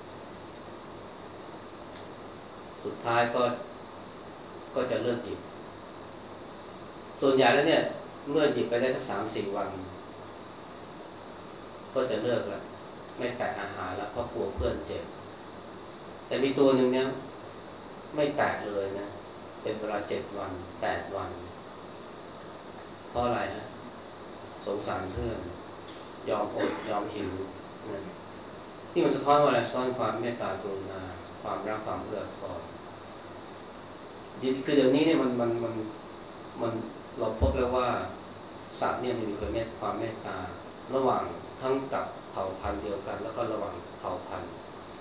B: สุดท้ายก็ก็จะเลิกหยิบส่วนใหญ่แล้วเนี่ยเมื่อหยิบไปได้สักสามสี่วันก็จะเลิกแล้วไม่แตะอาหารแล้วเพราะกลัวเพื่อนเจ็บแต่มีตัวหนึ่งเนี่ยไม่แตะเลยนะเป็นเวลาเจ็ดวันแปดวันเพราะอะไรฮะสงสารเพื่อนยอมอดยอมหิวนะที่มันสะท้อนว่าอะไรสะท้อนความเมตตากรุณาความรักความเอื้อเฟื้อคือเดี๋ยวนี้เนี่ยมันมันมันมันเราพบแล้วว่าสัตว์เนี่ยมันมีความเมตความเมตตาระหว่างทั้งกับเผ่าพันธุ์เดียวกันแล้วก็ระหว่างเผ่าพันธุ์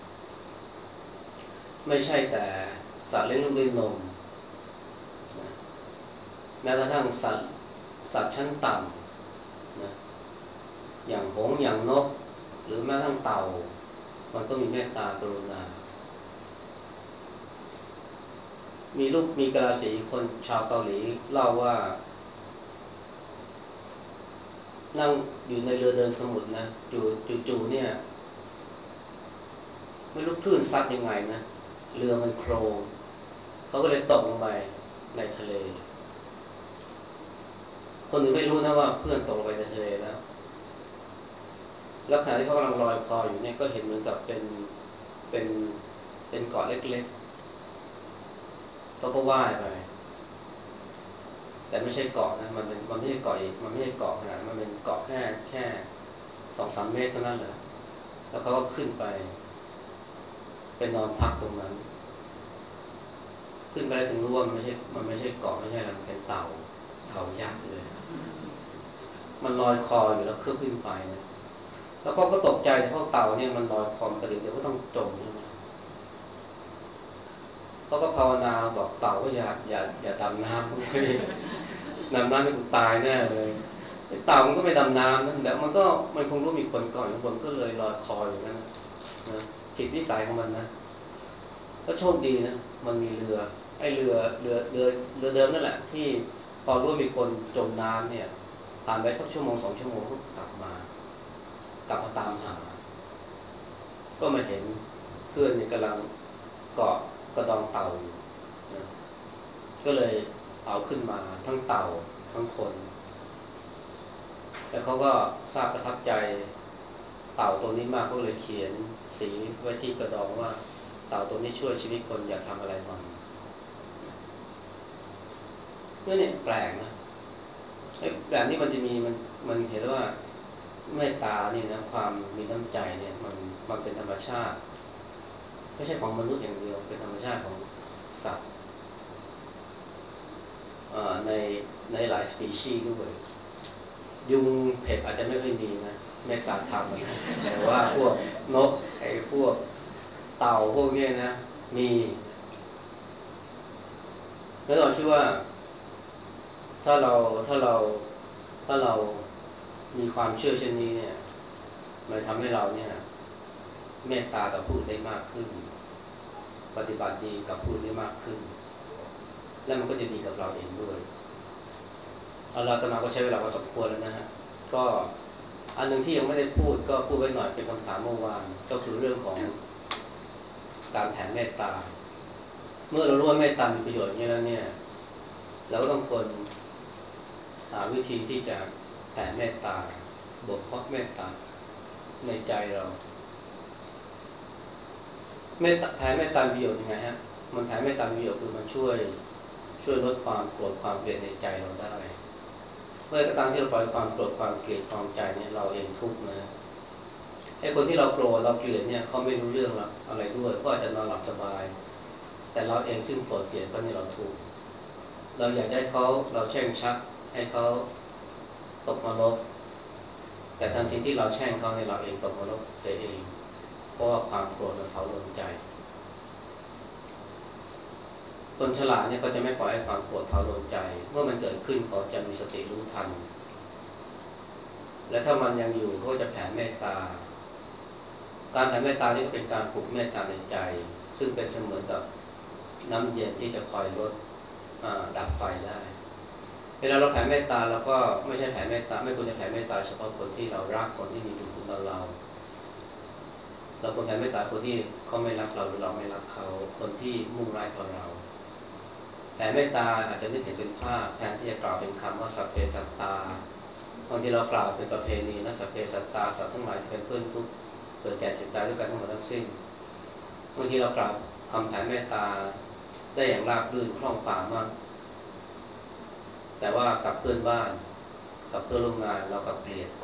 B: ไม่ใช่แต่สัตว์เลี้ยงลูกด้วยนมนะแม้กระทั่งสัตว์สัตว์ชั้นต่ำนะอย่างหงส์อย่างนกหรือแม้กระทั่งเต่ามันก็มีเมตตากรุณามีลูกมีกะลาสีคนชาวเกาหลีเล่าว่านั่งอยู่ในเรือเดินสมุทรนะอยู่จู่ๆเนี่ยไม่รู้คลื่นซัดยังไงนะเรือมันโครงเขาก็เลยตกลงไปในทะเลคนอื่นไม่รู้นะว่าเพื่อนตกลงไปในทะเลแล้วแล้วขณะที่เขากำลังลอยคออยู่เนี่ยก็เห็นเหมือนกับเป็นเป็นเป็นเกาะเล็กๆเขาก็ว่ายไปแต่ไม่ใช่เกาะนะมันเป็นมันไม่ใช่เกาะอีกมันไม่ใช่เกาะขนาดมันเป็นเกาะแค่แค่สองสามเมตรเท่านั้นแหละแล้วเขาก็ขึ้นไปเป็นนอนพักตรงนั้นขึ้นไปแล้วถึงรู้ว่ามันไม่ใช่มันไม่ใช่เกาะไม่ใช่อะไรมันเป็นเต่าเต่ายักษ์เลยมันลอยคออยู่แล้วเคลื่อนขึ้นไปนะแล้วเขาก็ตกใจเพราะเต่าเนี่ยมันลอยคอมันกระดิ่งเดี๋ยวก็ต้องจมใช่ไหมเขาก็ภาวนาบอกเต่าก็อย่าอย่าอย่าดำน้ำไม่ดำน้ำไม่กูตายแน่เลยเต่ามันก็ไม่ดำน้ำนะแต่มันก็มันคงรู้มีคนก่อนคนก็เลยลอยคออยู่นั่นนะนะผิดวิสัยของมันนะก็โชคดีนะมันมีเรือไอ้เรือเรือเรือเรือเดิมนั่นแหละที่พอรู้ว่ามีคนจมน้ำเนี่ยผ่านไปสักชั่วโมงสองชั่วโมงก็กลับมากลับมาตามหาก็มาเห็นเพื่อนเนี่ยกำลังเกาะกระดองเต่าอยู่นะก็เลยเอาขึ้นมาทั้งเต่าทั้งคนแล้วเขาก็ทราบประทับใจเต่าตัวนี้มากก็เลยเขียนสีไว้ที่กระดองว่าเต่าตัวนี้ช่วยชีวิตคนอย่าทำอะไรมันเนี่ยแปลกนะแบบนี้มันจะมีมันมันเห็นว่าเมตตาเนี่ยนะความมีน้ำใจเนี่ยมันมันเป็นธรรมชาติไม่ใช่ของมนุษย์อย่างเดียวเป็นธรรมชาติของสัตว์ในในหลายสปีชีส์ด้วยยุงเห็บอาจจะไม่ค่อยมีนะเมตตาธรรมแต่ว่าพวกนกไอ้พวกเต่าพวกนี้นะมีแล้วเราคิดว่าถ้าเราถ้าเราถ้าเรามีความเชื่อเช่นนี้เนี่ยมันทำให้เราเนี่ยเมตตาต่อผู้อื่นได้มากขึ้นปฏิบัติดีกับผู้อื่นได้มากขึ้นและมันก็จะดีกับเราเองด้วยเอาละกันมาก็ใช้เวลาพอสมควรแล้วนะฮะก็อันหนึ่งที่ยังไม่ได้พูดก็พูดไว้หน่อยเป็นคำถามเมื่อวานก็คือเรื่องของการแผ่เมตตาเมื่อเรารู้ว่าเมตตามีประโยชน์อย่างนี้แล้วเนี่ยเราก็ต้องควรหาวิธีที่จะแผ่เมตตาบวกเพราะเมตตาในใจเราเมตตาแผ่เมตตาประโยชน์ยังไงฮะมันแผ่เมตตาประโยชน์คือมันช่วยช่วยลดความโกรธความเกลียดในใจเราได้เมื่อกระทั่งที่เราปล่อยความโกรธความเกลียดความใจเนี่ยเราเองทุกข์นะไอ้คนที่เราโกรธเราเกลียดเนี่ยเขาไม่รู้เรื่องอะไรด้วยก็อาจจะนอนหลับสบายแต่เราเองซึ่งโกรธเกลียดเขาเนี่ยเราทุกข์เราอยากให้เขาเราแช่งชักให้เขาตกนรกแต่ทันทีที่เราแช่งเขาเนี่ยเราเองตกนรกเสียเองเพราะว่าความโกรธมันเผาลนใจคนฉลาดเนี่ยเขาจะไม่ปล่อยให้ความโกรธเผาลนใจเมื่อมันเกิดขึ้นเขาจะมีสติรู้ทันและถ้ามันยังอยู่เขาก็จะแผ่เมตตาการแผ่เมตตานี่ก็เป็นการปลุกเมตตาในใจซึ่งเป็นเสมือนกับน้ำเย็นที่จะคอยลดดับไฟได้เวลาเราแผ่เมตตาเราก็ไม่ใช่แผ่เมตตาไม่ควรจะแผ่เมตตาเฉพาะคนที่เรารักคนที่มีบุญคุณต่อเราเราควรแผ่เมตตาคนที่เขาไม่รักเราหรือเราไม่รักเขาคนที่มุ่งร้ายต่อเราแผ่เมตตาอาจจะนึกเห็นเป็นภาพแทนที่จะกล่าวเป็นคำว่าสัพเพสัตตาบางทีเรากล่าวเป็นประเพณีนะสัพเพสัตตาสัตว์ทั้งหลายที่เป็นเพื่อนทุกข์เกิดแก่เจ็บตายด้วยกันทั้งหมดทั้งสิ้นบางทีเรากล่าวคำแผ่เมตตาได้อย่างราบรื่นคล่องปากมากแต่ว่ากับเพื่อนบ้านกับเพื่อนร่วมงานเรากับเกลียด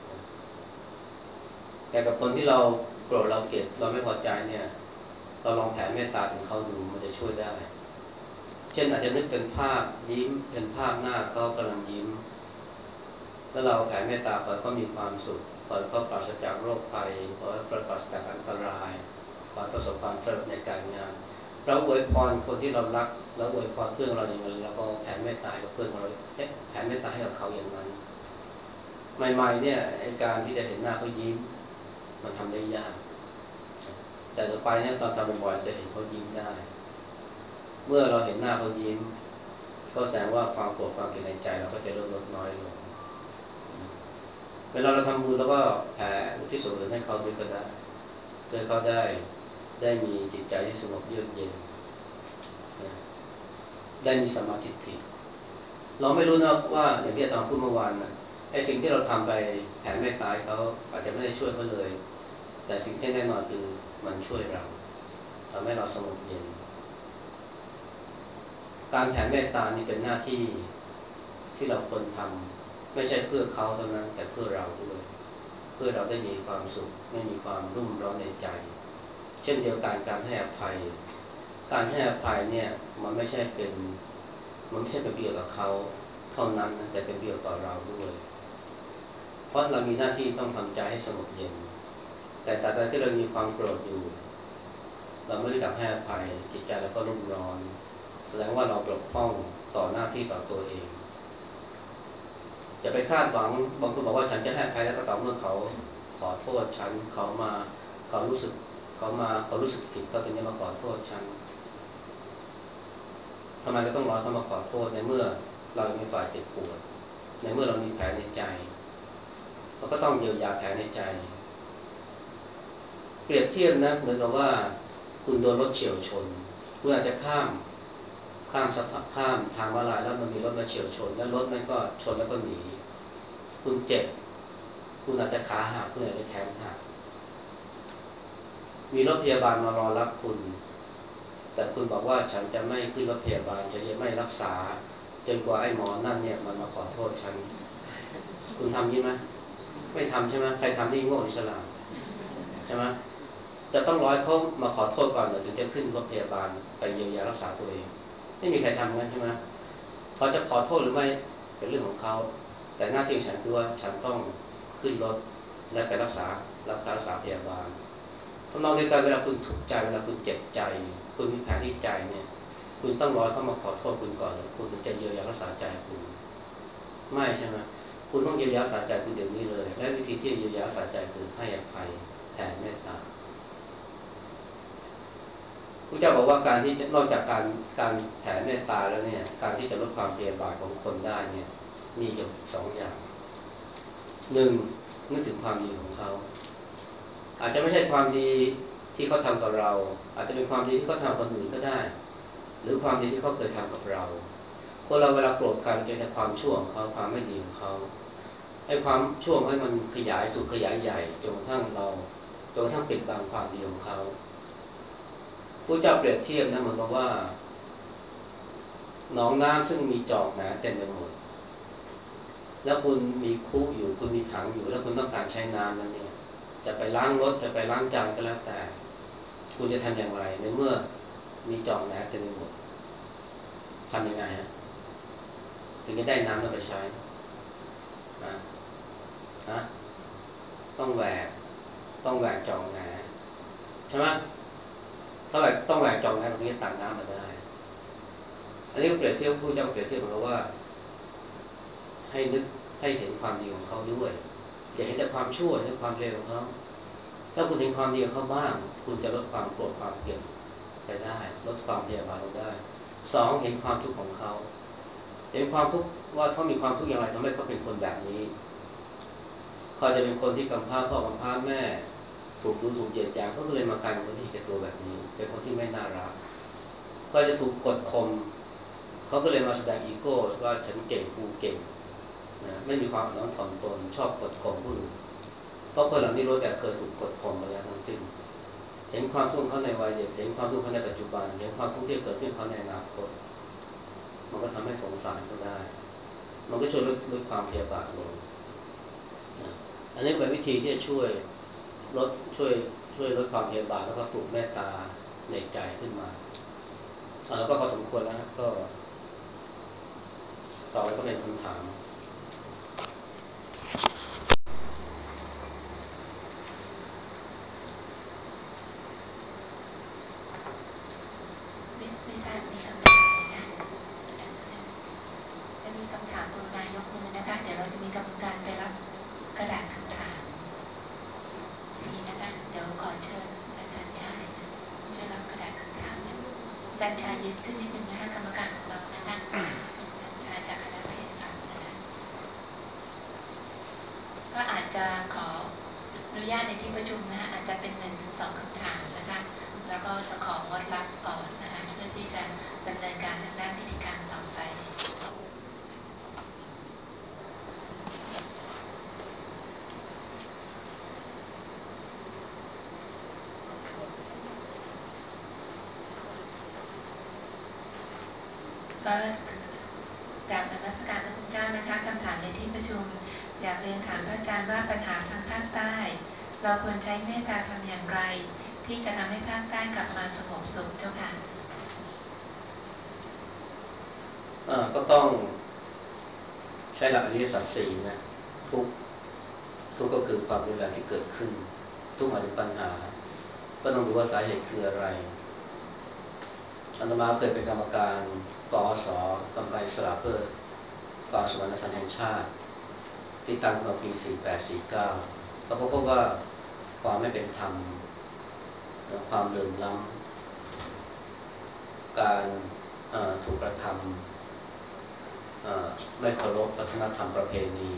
B: แต่กับคนที่เราโกรธเราเกลียดเราไม่พอใจเนี่ยเราลองแผ่เมตตาถึงเขาดูมันจะช่วยได้เช่นอาจจะนึกเป็นภาพยิ้มเป็นภาพหน้าเขากำลังยิ้มแล้วเราแผ่เมตตาขอให้เขามีความสุขขอให้เขาปราศจากโรคภัยขอให้ปราศจากอันตรายขอให้ประสบความสำเร็จในการงานเราอวยพรคนที่เรารักเราอวยพรเพื่อนเราอย่างนั้นแล้วก็แผ่เมตตากับเพื่อนเราแผ่เมตตาให้กับเขาอย่างนั้นใหม่ๆเนี่ยไอ้การที่จะเห็นหน้าเขายิ้มมันทำได้ยากแต่ต่อไปเนี่ยตอนทำบ่อยๆจะเห็นเขายิ้มได้เมื่อเราเห็นหน้าเขายิ้มก็แสดงว่าความโกรธความเกลียดในใจเราก็จะลดลดน้อยลงเวลาเราทำบุญแล้วก็แผ่อุทิศส่วนกุศลให้เขาด้วยก็ได้เพื่อเขาได้ได้มีจิตใจที่สงบเยือกเย็นได้มีสมาธิถี่เราไม่รู้นะว่าอย่างที่อาจารย์พูดเมื่อวานนะไอ้สิ่งที่เราทำไปแผ่เมตตาเขาอาจจะไม่ได้ช่วยเขาเลยแต่สิ่งที่แน่นอนคือมันช่วยเราทำให้เราสงบเย็นการแผ่เมตตานี่เป็นหน้าที่ที่เราควรทำไม่ใช่เพื่อเขาเท่านั้นแต่เพื่อเราด้วยเพื่อเราได้มีความสุขไม่มีความรุ่มร้อนในใจเช่นเดียวกันการให้อภัยการให้อภัยเนี่ยมันไม่ใช่เป็นมันไม่ใช่เป็นประโยชน์กับเขาเท่านั้นแต่เป็นประโยชน์ต่อเราด้วยเพราะเรามีหน้าที่ต้องทำใจให้สงบเย็นแต่ตราบใดที่เรามีความโกรธอยู่เราไม่ได้จักให้อภัยจิตใจเราก็รุ่มร้อนแสดงว่าเราบกพร่องต่อหน้าที่ต่อตัวเองอย่าไปคาดหวังบางคนบอกว่าฉันจะให้อภัยแล้วก็ต่อเมื่อเขาขอโทษฉันเขามาเขารู้สึกเขามาเขารู้สึกผิดเขาถึงจะมาขอโทษฉันทำไมเราต้องรอเขามาขอโทษในเมื่อเรามีฝ่ายเจ็บปวดในเมื่อเรามีแผลในใจเราก็ต้องเยียวยาแผลในใจเปรียบเทียบนะเหมือนกับว่าคุณโดนรถเฉี่ยวชนคุณอาจจะข้ามข้ามสะพานข้ามทางม้าลายแล้วมันมีรถมาเฉี่ยวชนแล้วรถนั้นก็ชนแล้วก็หนีคุณเจ็บคุณอาจจะขาหักคุณอาจจะแขนหักมีรถพยาบาลมารอรับคุณแต่คุณบอกว่าฉันจะไม่ขึ้นรถพยาบาลจะไม่รักษาจนกว่าไอ้หมอนั่นเนี่ยมันมาขอโทษฉันคุณทำยิ่งไหมไม่ทำใช่ไหมใครทำนี่โง่หรือฉลาดใช่ไหมจะต้องรอให้เขามาขอโทษก่อนถึงจะขึ้นรถพยาบาลไปเยียวยารักษาตัวเองไม่มีใครทำงั้นใช่ไหมเขาจะขอโทษหรือไม่เป็นเรื่องของเขาแต่หน้าที่ฉันคือว่าฉันต้องขึ้นรถและไปรักษารับการรักษาพยาบาลทำนองเดียวกันเวลาคุณทุกข์ใจเวลาคุณเจ็บใจคุณมีแผลที่ใจเนี่ยคุณต้องรอเขามาขอโทษคุณก่อนคุณถึงจะเยียวยารักษาใจคุณไม่ใช่ไหมคุณต้องเยียวยารักษาใจคุณเดี๋ยวนี้เลยและวิธีที่เยียวยารักษาใจคือให้อภัยแผ่เมตตาพระเจ้าบอกว่าการที่นอกจากการการแผ่เมตตาแล้วเนี่ยการที่จะลดความพยาบาทของคนได้เนี่ยมีอยู่สองอย่างหนึ่งนึกถึงความดีของเขาอาจจะไม่ใช่ความดีที่เขาทำกับเราอาจจะเป็นความดีที่เขาทำกับคนอื่นก็ได้หรือความดีที่เขาเคยทำกับเราคนเราเวลาโกรธใครเราจะเห็นความชั่วของเขาความไม่ดีของเขาไอ้ความชั่วให้มันขยายถูกขยายใหญ่จนกระทั่งเราจนกระทั่งปิดบังความดีของเขาพระเจ้าเปรียบเทียบนะเหมือนกับว่าหนองน้ำซึ่งมีจอกหนาเต็มไปหมดแล้วคุณมีคูอยู่คุณมีถังอยู่แล้วคุณต้องการใช้น้ำนั้นเนี่ยจะไปล้างรถจะไปล้างจานก็แล้วแต่คุณจะทำอย่างไรในเมื่อมีจอกหนาเต็มไปหมดทำยังไงฮะถึงจะได้น้ำแล้วไปใช้ฮะฮะต้องแหวกต้องแหวกจอกหนาใช่ไหมต้องแหวกต้องแหวกจองน้ำตรงนี้ตักน้ำมาได้อันนี้เปรียบเทียบผู้เจ้าเปรียบเทียบเหมือนกับว่าให้นึกให้เห็นความดีของเขาด้วยอย่าเห็นแต่ความชั่วเห็นความเลวของเขาถ้าคุณเห็นความดีของเขาบ้างคุณจะลดความโกรธความเกลียดไปได้ลดความพยาบาทลงได้สองเห็นความทุกข์ของเขาเห็นความทุกข์ว่าเขามีความทุกข์อย่างไรทำให้เขาเป็นคนแบบนี้เขาจะเป็นคนที่กำพร้าพ่อกำพร้าแม่ถูกดูถูกเหยียดหยามก็เลยมากลายเป็นคนที่เก็บตัวแบบนี้เป็นคนที่ไม่น่ารักก็จะถูกกดข่มเขาก็เลยมาแสดงอีโก้ว่าฉันเก่งกูเก่งนะไม่มีความน้อมถ่อมตนชอบกดข่มผู้อื่นเพราะคนเหล่านี้รู้แต่เคยถูกกดข่มมาแล้วทั้งสิ้นเห็นความทุกข์เขาในวัยเด็กเห็นความทุกข์เขาในปัจจุบันเห็นความทุกข์ที่เกิดขึ้นเขาในอนาคตมันก็ทำให้สงสารเขาได้มันก็ช่วยลดลดความพยาบาทลงนะอันนี้เป็นวิธีที่จะช่วยลดช่วยช่วยลดความพยาบาทแล้วก็ปลุกเมตตาในใจขึ้นมาแล้วก็พอสมควรแล้วก็ต่อไปก็เป็นคำถาม
A: ไม่ทราบมีคำถามไหมคะจะมีคำถามกรุณายกมือนะคะเดี๋ยวเราจะมีกรรมการไปรับกระดาษคำถามมีนะคะเดี๋ยวขอเชิญอาจารย์ชายช่วยรับกระดาษคำถามอาจารย์ชายยืนขึ้นนิดนึงนะคะกรรมการของเรานะคะอาจารย์ชายจากคณะเภสัชนะคะก็อาจจะขออนุญาตในที่ประชุมนะคะอาจจะเป็นหนึ่งถึงสองคำถามนะคะแล้วก็จะของดรับก่อนนะคะเพื่อที่จะดำเนินการทางด้านพิธีการต่อไปก็กราบนมัสการพระคุณเจ้านะคะคำถามในที่ประชุมอยากเรียนถามพระอาจารย์ว่าปัญหาทางภาคใต้เราควรใช้เมตตาทำอย่างไรที่จะทำให้ภาคใต้กลับมาสงบสุขเจ้าค่ะ
B: ก็ต้องใช้หลักอริยสัจสี่นะทุกทุกก็คือความรุนแรงที่เกิดขึ้นทุกหมายถึงปัญหาก็ต้องดูว่าสาเหตุคืออะไรอาตมาเคยเป็นกรรมการกอสกรรมการอิสระเพื่อความสมานฉันท์แห่งชาติที่ตั้งขึ้นมาปีสี่แปด สี่เก้าเขาก็พบว่าความไม่เป็นธรรมความเหลื่อมล้ำการถูกกระทำไม่เคารพวัฒนธรรมประเพณี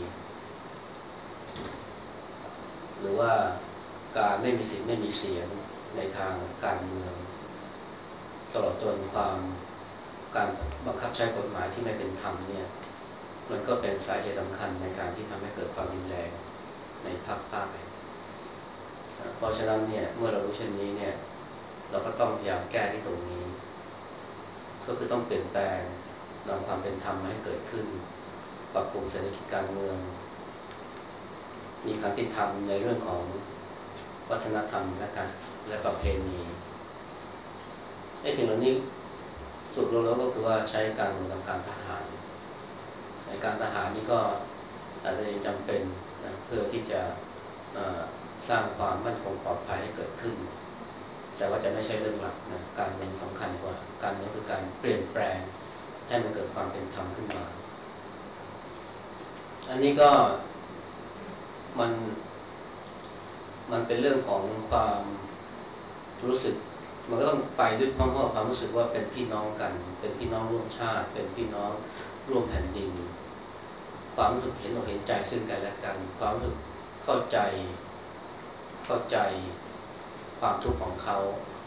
B: หรือว่าการไม่มีสิทธิ์ไม่มีเสียงในทางการเมืองตลอดจนความการบังคับใช้กฎหมายที่ไม่เป็นธรรมเนี่ยมันก็เป็นสาเหตุสำคัญในการที่ทำให้เกิดความรุนแรงในภาคใต้เพราะฉะนั้นเนี่ยเมื่อเรารู้เช่นนี้เนี่ยเราก็ต้องพยายามแก้ที่ตรงนี้ก็คือต้องเปลี่ยนแปลงนำความเป็นธรรมมาให้เกิดขึ้นปรับปรุงเศรษฐกิจการเมืองมีขันติธรรมในเรื่องของวัฒนธรรมและการและประเพณีไอ้สิ่งเหล่านี้สุดลงแล้วก็คือว่าใช้การเมืองทางการทหารในการทหารนี่ก็อาจจะยังจำเป็นนะเพื่อที่จะสร้างความมั่นคงปลอดภัยให้เกิดขึ้นแต่ว่าจะไม่ใช่เรื่องหลักนะการเมืองสำคัญกว่าการเมืองคือการเปลี่ยนแปลงให้มันเกิดความเป็นธรรมขึ้นมาอันนี้ก็มันมันเป็นเรื่องของความรู้สึกมันก็ต้องไปด้วยพร้อมๆความรู้สึกว่าเป็นพี่น้องกันเป็นพี่น้องร่วมชาติเป็นพี่น้องร่วมแผ่นดินความรู้สึกเห็นอกเห็นใจซึ่งกันและกันความรู้สึกเข้าใจเข้าใจความทุกข์ของเขา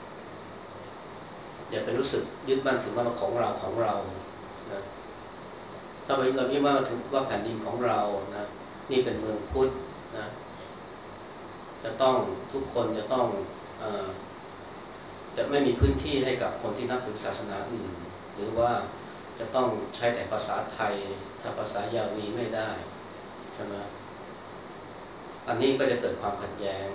B: อย่าไปรู้สึกยึดมั่นถือมั่นว่าของเราของเรานะถ้าเรายึดมั่นถือว่าแผ่นดินของเรานะนี่เป็นเมืองพุทธนะจะต้องทุกคนจะต้องเอ่อจะไม่มีพื้นที่ให้กับคนที่นับถือศาสนาอื่นหรือว่าจะต้องใช้แต่ภาษาไทยถ้าภาษายาวีไม่ได้ใช่ไหมอันนี้ก็จะเกิดความขัดแย้ง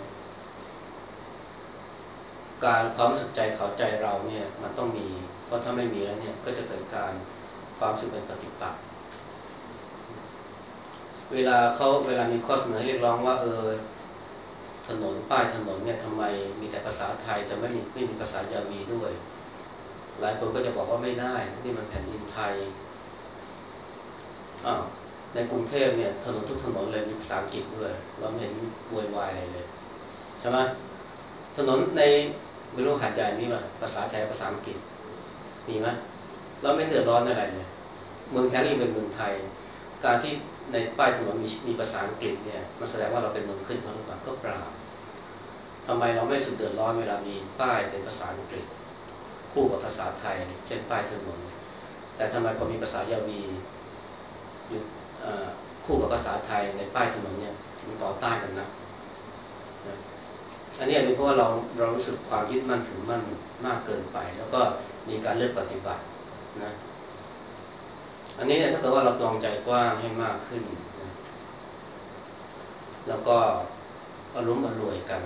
B: การความรู้สึกใจเขาใจเราเนี่ยมันต้องมีเพราะถ้าไม่มีแล้วเนี่ยก็จะเกิดการความรู้สึกเป็นปฏิปักษ์เวลาเขาเวลามีข้อเสนอเรียกร้องว่าเออถนนป้ายถนนเนี่ยทำไมมีแต่ภาษาไทยจะไม่มีไม่มีภาษายาวีด้วยหลายคนก็จะบอกว่าไม่ได้นี่มันแผ่นดินไทยอ้าวในกรุงเทพเนี่ยถนนทุกถนนเลยมีภาษาอังกฤษด้วยเราไม่เห็นโวยวายอะไรเลยใช่ไหมถนนในไม่รู้หาดใหญ่มีไหมภาษาไทยภาษาอังกฤษมีไหมเราไม่เดือดร้อนอะไรเลยเมืองแท้ก็ยังเป็นเมืองไทยการที่ในป้ายถนนมีมีภาษาอังกฤษเนี่ยมันแสดงว่าเราเป็นเมืองขึ้นเขาหรือเปล่าก็เปล่าทำไมเราไม่รู้สึกเดือดร้อนเวลามีป้ายเป็นภาษาอังกฤษคู่กับภาษาไทยเช่นป้ายถนนแต่ทำไมพอมีภาษายาวีอยู่คู่กับภาษาไทยในป้ายถนนเนี่ยถึงต่อต้านกันนะนะอันนี้เป็นเพราะว่าเราเรารู้สึกความยึดมั่นถือมั่นมากเกินไปแล้วก็มีการเลือกปฏิบัตินะอันนี้เนี่ยถ้าเกิดว่าเราลองใจกว้างให้มากขึ้นนะแล้วก็อารมณ์อร่วยกัน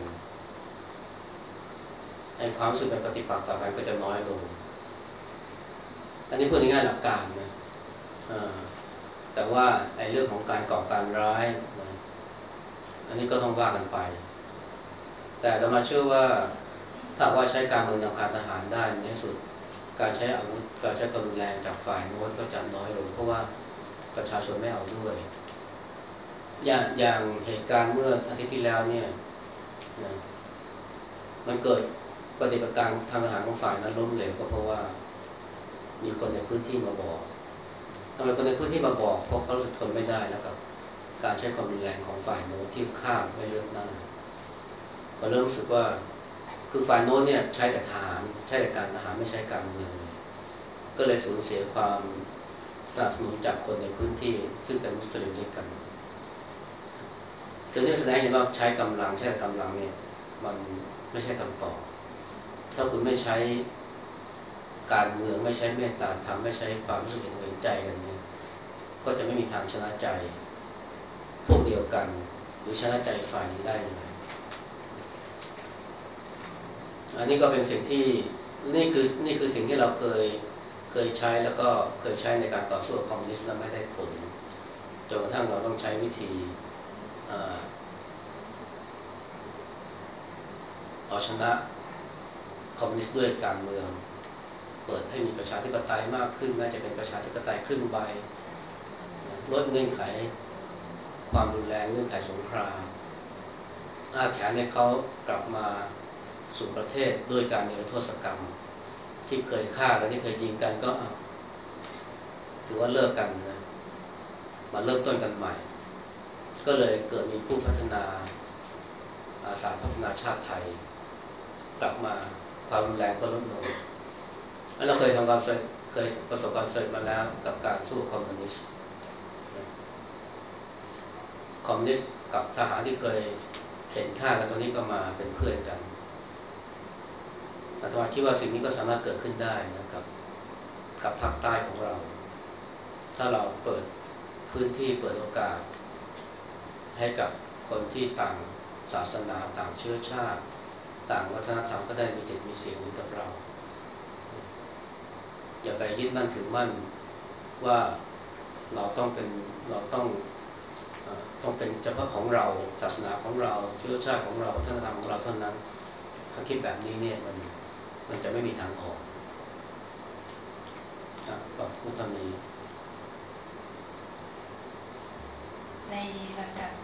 B: ไอ้ความรู้สึกเป็นปฏิปักษ์ต่อกันก็จะน้อยลงอันนี้พูดง่ายๆหลักการนะแต่ว่าไอ้เรื่องของการก่อการร้ายนะอันนี้ก็ต้องว่ากันไปแต่เรามาเชื่อว่าถ้าว่าใช้การเมืองนำการทหารได้ในสุดการใช้อาวุธการใช้กำลังแรงจากฝ่ายโน้นก็จะน้อยลงเพราะว่าประชาชนไม่เอาด้วยอย่างอย่างเหตุการณ์เมื่ออาทิตย์ที่แล้วเนี่ยนะมันเกิดปฏิบัติการทางทหารของฝ่ายนั้นล้มเหลวก็เพราะว่ามีคนในพื้นที่มาบอกทำไมคนในพื้นที่มาบอกเพราะเขารู้สึกทนไม่ได้แล้วกับการใช้ความรุนแรงของฝ่ายโน้นที่ฆ่าไม่เลือกหน้าเขาเริ่มรู้สึกว่าคือฝ่ายโน้นเนี่ยใช้แต่ทหารใช้แต่การทหารไม่ใช้การเมืองก็เลยสูญเสียความสนับสนุนจากคนในพื้นที่ซึ่งเป็นมุสลิมด้วยกันคือนี่แสดงเห็นว่าใช้กำลังใช้แต่กำลังเนี่ยมันไม่ใช่คำตอบถ้าคุณไม่ใช้การเมืองไม่ใช้เมตตาธรรมไม่ใช้ความรู้สึกเห็นใจกันเนี่ยก็จะไม่มีทางชนะใจพวกเดียวกันหรือชนะใจฝ่ายนี้ได้เลยอันนี้ก็เป็นสิ่งที่นี่คือนี่คือสิ่งที่เราเคยเคยใช้แล้วก็เคยใช้ในการต่อสู้กับคอมมิวนิสต์แล้วไม่ได้ผลจนกระทั่งเราต้องใช้วิธีเอาชนะคอมมิวนิสต์ด้วยการเมืองเปิดให้มีประชาธิปไตยมากขึ้นน่าจะเป็นประชาธิปไตยครึ่งใบลดเงื่อนไขความรุนแรงเงื่อนไขสงครามอาแขนให้เขากลับมาสู่ประเทศด้วยการนิรโทษกรรมที่เคยฆ่ากันที่เคยยิงกันก็ถือว่าเลิกกันนะมาเริ่มต้นกันใหม่ก็เลยเกิดมีผู้พัฒนาอาสาพัฒนาชาติไทยกลับมาความรุนแรงก็ลดลงเราเคยทำความเคยประสบความสำเร็จมาแล้วกับการสู้คอมมิวนิสต์คอมมิวนิสต์กับทหารที่เคยเข็นฆ่ากันตอนนี้ก็มาเป็นเพื่อนกันอาตมาคิดว่าสิ่งนี้ก็สามารถเกิดขึ้นได้นะครับกับภาคใต้ของเราถ้าเราเปิดพื้นที่เปิดโอกาสให้กับคนที่ต่างศาสนาต่างเชื้อชาติต่างวัฒนธรรมก็ได้มีสิทธิ์มีเสียงเหมือนกับเราอย่าไปยึดมั่นถือมั่นว่าเราต้องเป็นเราต้องต้องเป็นเฉพาะของเราศาสนาของเราเชื้อชาติของเราวัฒนธรรมของเราเท่านั้นถ้าคิดแบบนี้เนี่ยมันมันจะไม่มีทางออกก็พูดเท่านี้
A: ในลำดับ